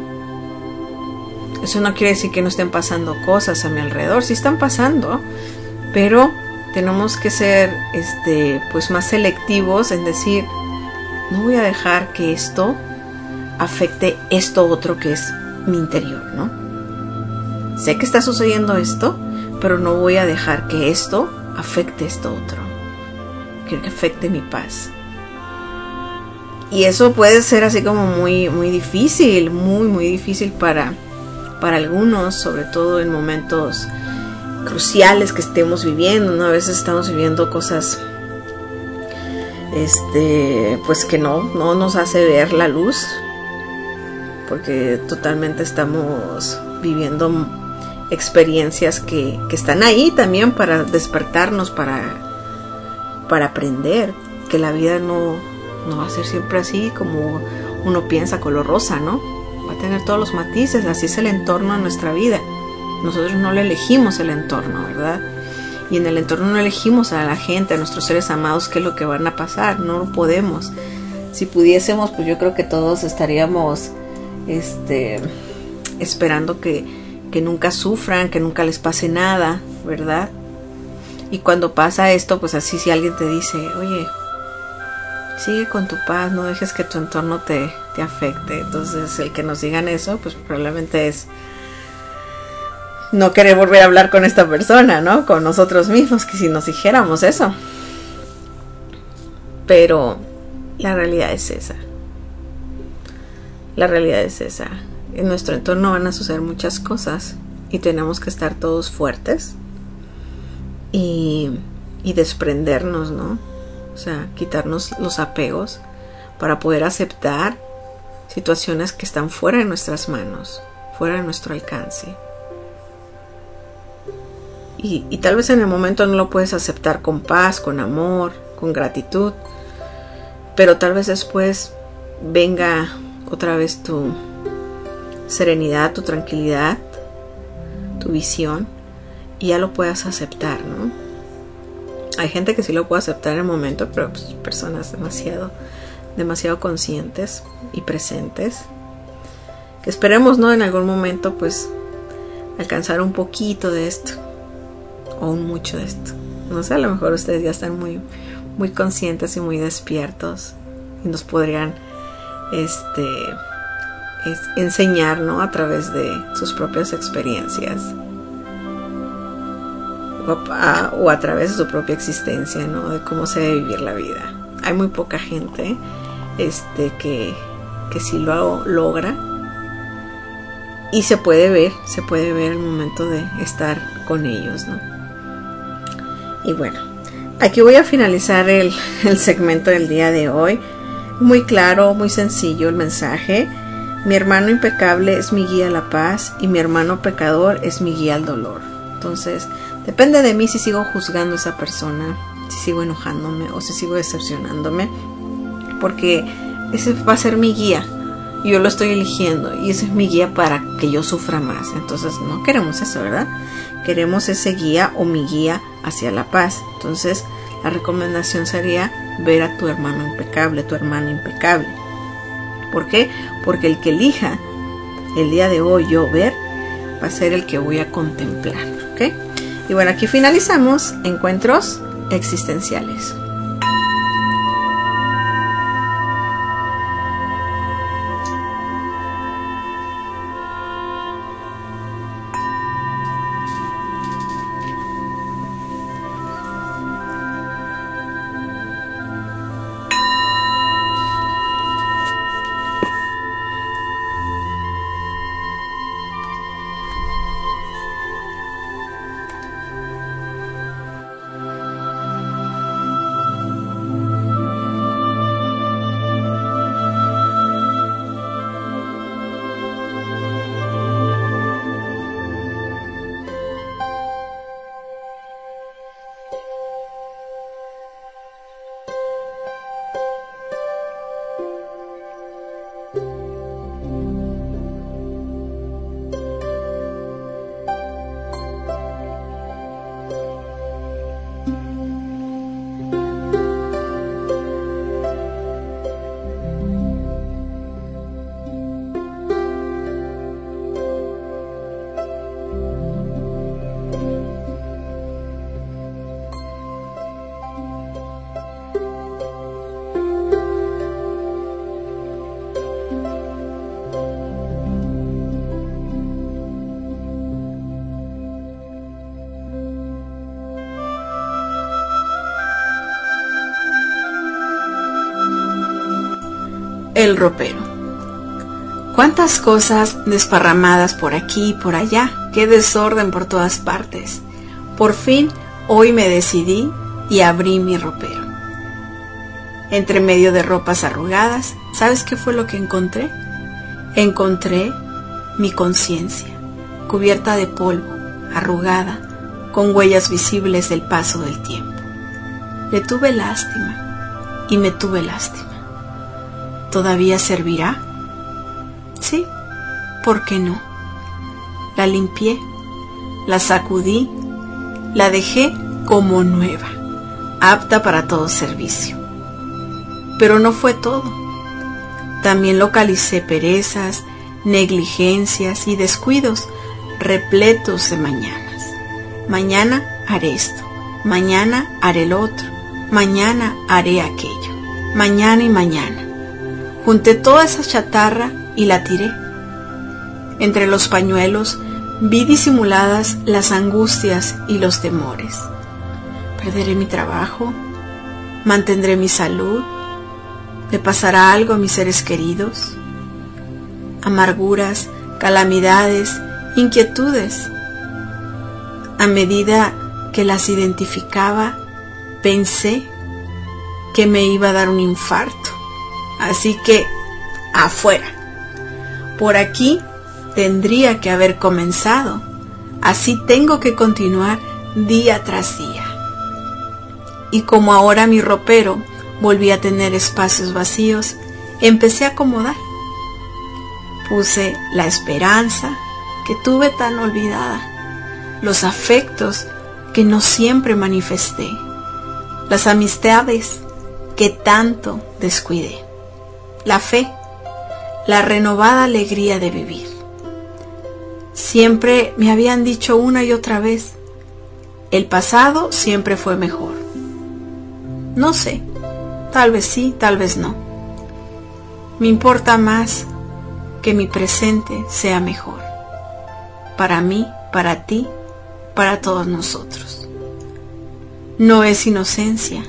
Eso no quiere decir que no estén pasando cosas a mi alrededor, sí están pasando, pero tenemos que ser este, pues más selectivos en decir, no voy a dejar que esto afecte esto otro que es mi interior, ¿no? Sé que está sucediendo esto, pero no voy a dejar que esto afecte esto otro, que afecte mi paz. Y eso puede ser así como muy, muy difícil, muy, muy difícil para, para algunos, sobre todo en momentos cruciales que estemos viviendo, ¿no? A veces estamos viviendo cosas este pues que no, no nos hace ver la luz, porque totalmente estamos viviendo experiencias que, que están ahí también para despertarnos, para, para aprender que la vida no, no va a ser siempre así como uno piensa, color rosa, ¿no? Va a tener todos los matices, así es el entorno de nuestra vida. Nosotros no le elegimos el entorno, ¿verdad? Y en el entorno no elegimos a la gente, a nuestros seres amados, qué es lo que van a pasar, no lo podemos. Si pudiésemos, pues yo creo que todos estaríamos este, esperando que, que nunca sufran, que nunca les pase nada, ¿verdad? Y cuando pasa esto, pues así si alguien te dice, oye, sigue con tu paz, no dejes que tu entorno te, te afecte. Entonces el que nos digan eso, pues probablemente es no querer volver a hablar con esta persona, ¿no? Con nosotros mismos, que si nos dijéramos eso. Pero la realidad es esa. La realidad es esa. En nuestro entorno van a suceder muchas cosas y tenemos que estar todos fuertes y, y desprendernos, ¿no? O sea, quitarnos los apegos para poder aceptar situaciones que están fuera de nuestras manos, fuera de nuestro alcance. Y, y tal vez en el momento no lo puedes aceptar con paz, con amor, con gratitud, pero tal vez después venga otra vez tu serenidad, tu tranquilidad, tu visión, y ya lo puedas aceptar, ¿no? Hay gente que sí lo puede aceptar en el momento, pero pues, personas demasiado, demasiado conscientes y presentes, que esperemos, ¿no? En algún momento, pues, alcanzar un poquito de esto, o un mucho de esto. No sé, a lo mejor ustedes ya están muy, muy conscientes y muy despiertos, y nos podrían, este... es enseñar, ¿no? A través de sus propias experiencias o a, o a través de su propia existencia, ¿no? De cómo se debe vivir la vida. Hay muy poca gente este, que, que sí lo logra, y se puede ver, se puede ver el momento de estar con ellos, ¿no? Y bueno, aquí voy a finalizar el, el segmento del día de hoy. Muy claro, muy sencillo el mensaje. Mi hermano impecable es mi guía a la paz y mi hermano pecador es mi guía al dolor. Entonces, depende de mí si sigo juzgando a esa persona, si sigo enojándome o si sigo decepcionándome, porque ese va a ser mi guía. Yo lo estoy eligiendo y ese es mi guía para que yo sufra más. Entonces, no queremos eso, ¿verdad? Queremos ese guía o mi guía hacia la paz. Entonces, la recomendación sería ver a tu hermano impecable, tu hermana impecable. ¿Por qué? Porque el que elija el día de hoy yo ver va a ser el que voy a contemplar, ¿ok? Y bueno, aquí finalizamos Encuentros Existenciales. El ropero. Cuántas cosas desparramadas por aquí y por allá, qué desorden por todas partes. Por fin, hoy me decidí y abrí mi ropero. Entre medio de ropas arrugadas, ¿sabes qué fue lo que encontré? Encontré mi conciencia, cubierta de polvo, arrugada, con huellas visibles del paso del tiempo. Le tuve lástima y me tuve lástima. ¿Todavía servirá? Sí, ¿por qué no? La limpié, la sacudí, la dejé como nueva, apta para todo servicio. Pero no fue todo. También localicé perezas, negligencias y descuidos repletos de mañanas. Mañana haré esto, mañana haré lo otro, mañana haré aquello, mañana y mañana. Junté toda esa chatarra y la tiré. Entre los pañuelos vi disimuladas las angustias y los temores. ¿Perderé mi trabajo? ¿Mantendré mi salud? ¿Le pasará algo a mis seres queridos? Amarguras, calamidades, inquietudes. A medida que las identificaba, pensé que me iba a dar un infarto. Así que, afuera. Por aquí tendría que haber comenzado. Así tengo que continuar día tras día. Y como ahora mi ropero volví a tener espacios vacíos, empecé a acomodar. Puse la esperanza que tuve tan olvidada, los afectos que no siempre manifesté, las amistades que tanto descuidé, la fe, la renovada alegría de vivir. Siempre me habían dicho una y otra vez, el pasado siempre fue mejor. No sé, tal vez sí, tal vez no. Me importa más que mi presente sea mejor, para mí, para ti, para todos nosotros. No es inocencia,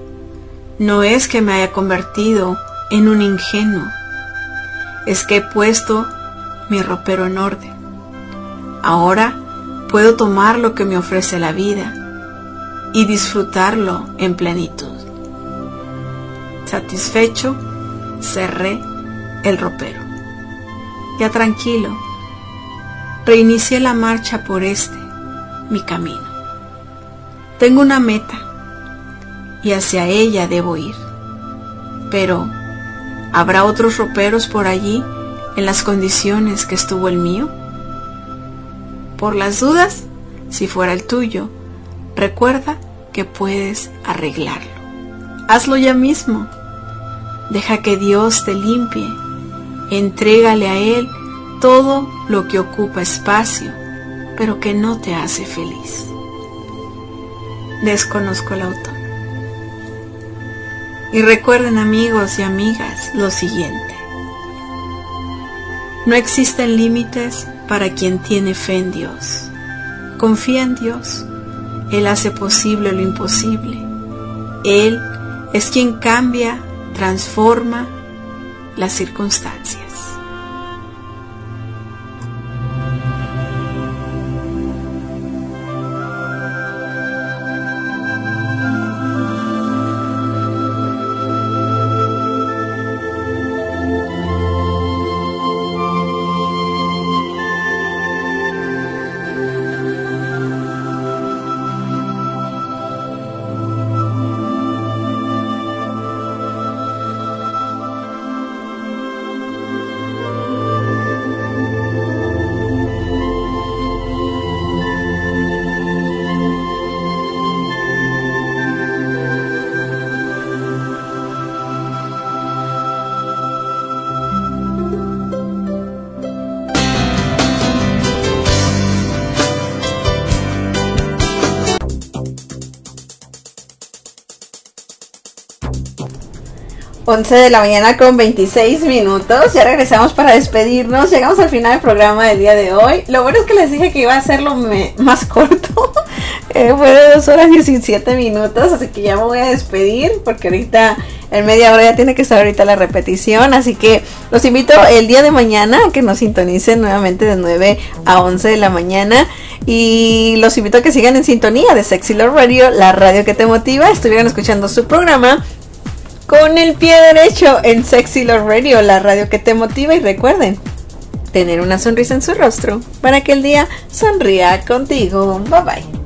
no es que me haya convertido en un ingenuo, es que he puesto mi ropero en orden. Ahora puedo tomar lo que me ofrece la vida y disfrutarlo en plenitud. Satisfecho, cerré el ropero. Ya tranquilo, reinicié la marcha por este, mi camino. Tengo una meta y hacia ella debo ir. Pero, ¿habrá otros roperos por allí en las condiciones que estuvo el mío? Por las dudas, si fuera el tuyo, recuerda que puedes arreglarlo. Hazlo ya mismo. Deja que Dios te limpie. Entrégale a Él todo lo que ocupa espacio, pero que no te hace feliz. Desconozco el autor. Y recuerden, amigos y amigas, lo siguiente. No existen límites para quien tiene fe en Dios. Confía en Dios. Él hace posible lo imposible. Él es quien cambia, transforma las circunstancias. once de la mañana con veintiséis minutos. Ya regresamos para despedirnos. Llegamos al final del programa del día de hoy. Lo bueno es que les dije que iba a hacerlo me, más corto. eh, fue de dos horas diecisiete minutos. Así que ya me voy a despedir, porque ahorita en media hora ya tiene que estar ahorita la repetición. Así que los invito el día de mañana a que nos sintonicen nuevamente de nueve a once de la mañana. Y los invito a que sigan en sintonía de Sexy Love Radio, la radio que te motiva. Estuvieron escuchando su programa Con el Pie Derecho en Sexy Love Radio, la radio que te motiva. Y recuerden, tener una sonrisa en su rostro para que el día sonría contigo. Bye bye.